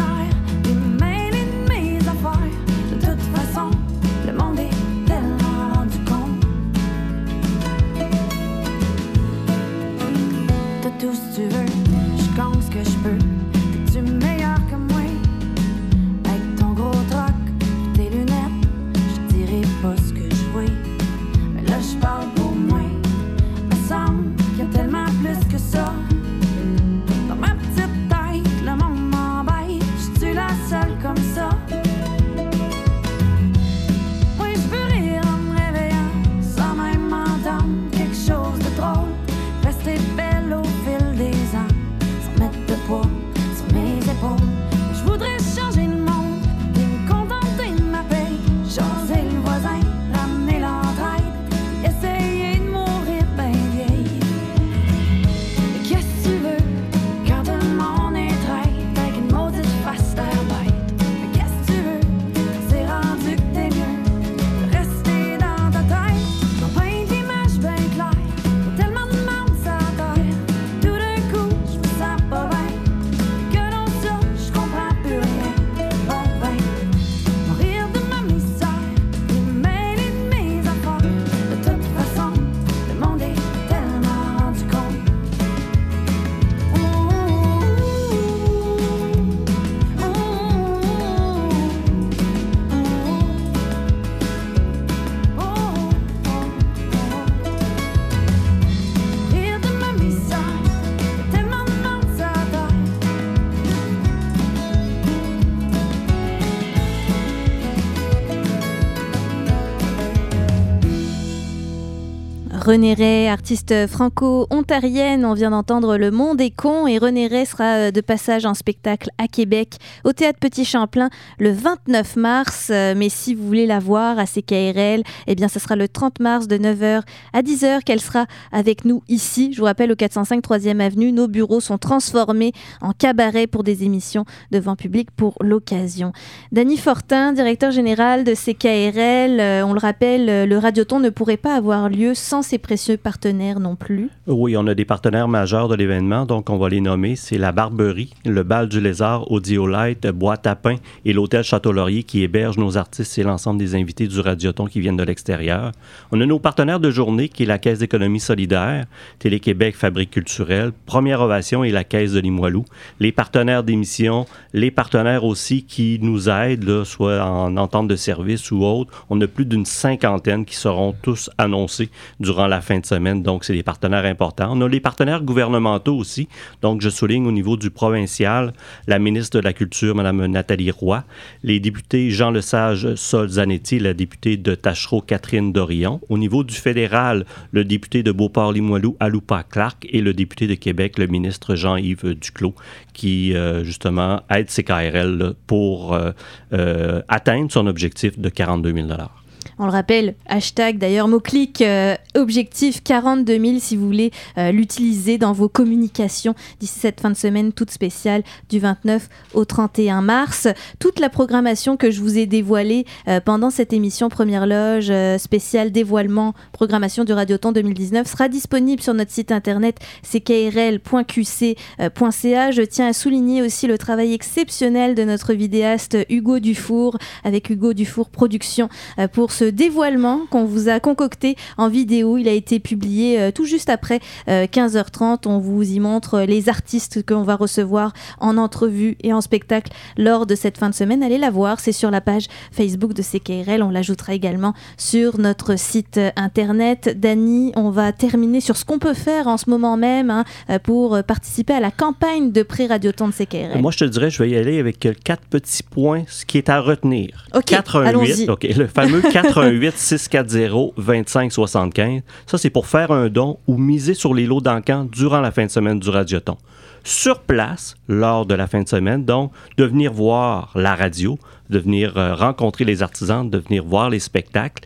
de toute façon, le monde est tellement rendu compte. T'as tout ce tu veux, je compte ce que je peux. T'es-tu meilleur que moi? Avec ton gros troc, tes lunettes, je dirai pas ce que je vois. Mais là je parle pour moi. Me semble qu'il y a tellement plus que ça. Dans ma petite tête, le monde m'embête. Je suis la seule comme ça. Quelque chose de drôle, rester belle au fil des ans, sans mettre de poids Renée Ray, artiste franco-ontarienne, on vient d'entendre Le Monde est con et Renée Ray sera de passage en spectacle à Québec au Théâtre Petit Champlain le 29 mars. Mais si vous voulez la voir à CKRL, eh bien ce sera le 30 mars de 9h à 10h qu'elle sera avec nous ici. Je vous rappelle, au 405 3e Avenue, nos bureaux sont transformés en cabaret pour des émissions devant public pour l'occasion. Dany Fortin, directeur général de CKRL, on le rappelle, le Radioton ne pourrait pas avoir lieu sans ses précieux partenaires non plus. Oui, on a des partenaires majeurs de l'événement, donc on va les nommer. C'est la Barberie, le Bal du Lézard, Audiolite, Boîte à pain et l'Hôtel Château-Laurier qui héberge nos artistes et l'ensemble des invités du Radioton qui viennent de l'extérieur. On a nos partenaires de journée qui est la Caisse d'économie solidaire, Télé-Québec, Fabrique culturelle, Première Ovation et la Caisse de Limoilou. Les partenaires d'émission, les partenaires aussi qui nous aident, là, soit en entente de service ou autre. On a plus d'une 50aine qui seront tous annoncés durant la fin de semaine. Donc, c'est des partenaires importants. On a les partenaires gouvernementaux aussi. Donc, je souligne au niveau du provincial, la ministre de la Culture, Mme Nathalie Roy, les députés Jean Lesage, Sol Zanetti, la députée de Tachereau, Catherine Dorion. Au niveau du fédéral, le député de Beauport-Limoilou, Aloupa Clark, et le député de Québec, le ministre Jean-Yves Duclos, qui, justement, aide CKRL là, pour atteindre son objectif de 42 000 $. On le rappelle, hashtag d'ailleurs, mot-clic, objectif 42 000 si vous voulez l'utiliser dans vos communications d'ici cette fin de semaine toute spéciale du 29 au 31 mars. Toute la programmation que je vous ai dévoilée pendant cette émission Première Loge spéciale dévoilement programmation du Radioton 2019 sera disponible sur notre site internet ckrl.qc.ca. Je tiens à souligner aussi le travail exceptionnel de notre vidéaste Hugo Dufour avec Hugo Dufour Productions pour ce dévoilement qu'on vous a concocté en vidéo. Il a été publié tout juste après 15h30. On vous y montre les artistes qu'on va recevoir en entrevue et en spectacle lors de cette fin de semaine. Allez la voir, c'est sur la page Facebook de CKRL. On l'ajoutera également sur notre site internet. Dany, on va terminer sur ce qu'on peut faire en ce moment même pour participer à la campagne de pré-radioton de CKRL. Moi, je te dirais, je vais y aller avec 4 petits points, ce qui est à retenir. OK, 418, allons-y. OK, le fameux 418-640-2575. Ça, c'est pour faire un don ou miser sur les lots d'encan durant la fin de semaine du Radioton. Sur place, lors de la fin de semaine, donc, de venir voir la radio, de venir rencontrer les artisans, de venir voir les spectacles,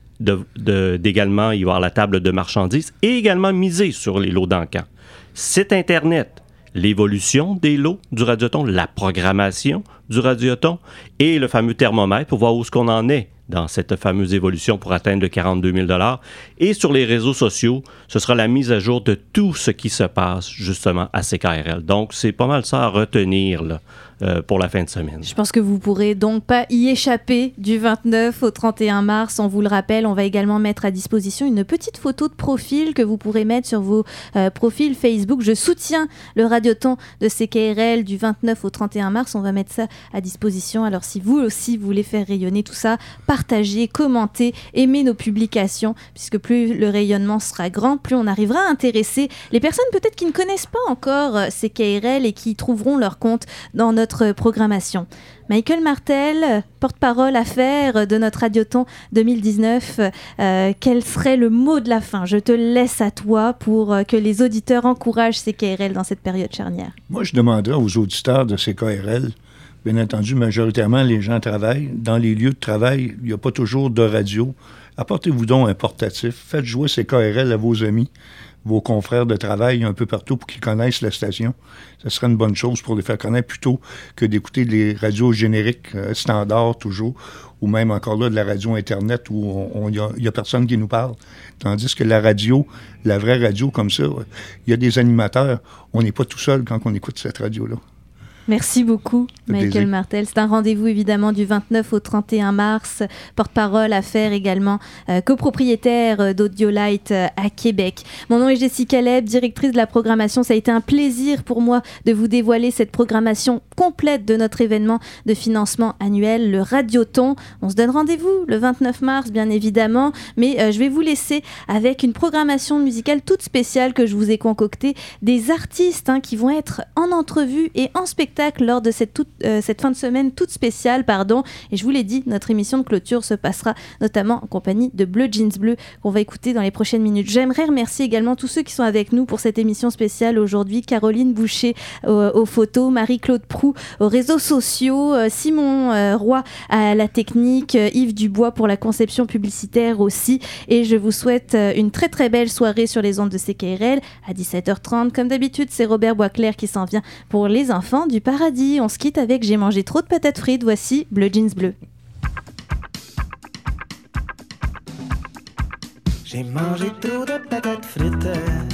d'également y voir la table de marchandises et également miser sur les lots d'encan. Site Internet, l'évolution des lots du Radioton, la programmation du Radioton et le fameux thermomètre pour voir où est-ce qu'on en est dans cette fameuse évolution pour atteindre le 42 000 $. Et sur les réseaux sociaux, ce sera la mise à jour de tout ce qui se passe justement à CKRL. Donc, c'est pas mal ça à retenir là, pour la fin de semaine. Je pense que vous pourrez donc pas y échapper du 29 au 31 mars. On vous le rappelle, on va également mettre à disposition une petite photo de profil que vous pourrez mettre sur vos profils Facebook. Je soutiens le Radioton de CKRL du 29 au 31 mars. On va mettre ça à disposition. Alors, si vous aussi voulez faire rayonner tout ça, partagez, commentez, aimez nos publications, puisque plus le rayonnement sera grand, plus on arrivera à intéresser les personnes peut-être qui ne connaissent pas encore CKRL et qui trouveront leur compte dans notre programmation. Michael Martel, porte-parole affaires de notre Radioton 2019, quel serait le mot de la fin? Je te laisse à toi pour que les auditeurs encouragent CKRL dans cette période charnière. Moi, je demanderais aux auditeurs de CKRL, bien entendu, majoritairement, les gens travaillent. Dans les lieux de travail, il n'y a pas toujours de radio. Apportez-vous donc un portatif. Faites jouer CKRL à vos amis, vos confrères de travail un peu partout pour qu'ils connaissent la station. Ce serait une bonne chose pour les faire connaître plutôt que d'écouter les radios génériques standards toujours, ou même encore là de la radio Internet où il y a personne qui nous parle. Tandis que la radio, la vraie radio comme ça, il y a des animateurs. On n'est pas tout seul quand on écoute cette radio-là. Merci beaucoup, Michael Martel. C'est un rendez-vous évidemment du 29 au 31 mars. Porte-parole, affaires également, copropriétaire d'Audiolite à Québec. Mon nom est Jessica Leb, directrice de la programmation. Ça a été un plaisir pour moi de vous dévoiler cette programmation complète de notre événement de financement annuel, le Radioton. On se donne rendez-vous le 29 mars, bien évidemment, mais je vais vous laisser avec une programmation musicale toute spéciale que je vous ai concoctée, des artistes qui vont être en entrevue et en spectacle spectacles lors de cette fin de semaine toute spéciale. Et je vous l'ai dit, notre émission de clôture se passera notamment en compagnie de Bleu Jeans Bleu qu'on va écouter dans les prochaines minutes. J'aimerais remercier également tous ceux qui sont avec nous pour cette émission spéciale aujourd'hui. Caroline Boucher aux photos, Marie-Claude Proux aux réseaux sociaux, Simon Roy à la technique, Yves Dubois pour la conception publicitaire aussi. Et je vous souhaite une très très belle soirée sur les ondes de CKRL à 17h30. Comme d'habitude, c'est Robert Boisclair qui s'en vient pour les enfants du paradis. On se quitte avec J'ai mangé trop de patates frites. Voici Bleu Jeans Bleu. J'ai mangé trop de patates frites.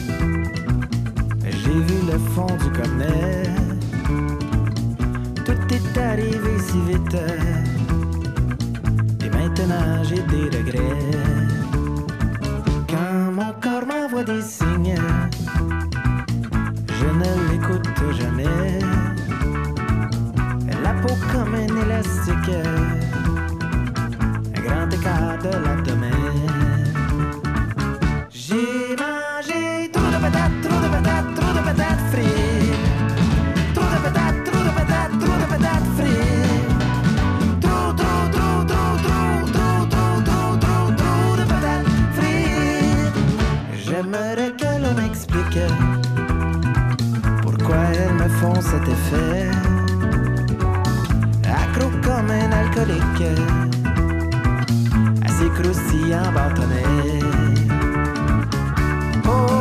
J'ai vu le fond du cornet. Tout est arrivé si vite. Et maintenant j'ai des regrets. Quand mon corps m'envoie des signes, je ne l'écoute jamais. La peau comme un élastique, un grand écart de l'abdomen. J'ai mangé trop de patates, trop de patates, trop de patates frites. Trop de patates, trop de patates, trop de patates frites. Trop de patates frites. J'aimerais que l'on m'explique pourquoi elles me font cet effet. Accro comme un alcoolique, assez croustillant bâtonnet. Oh,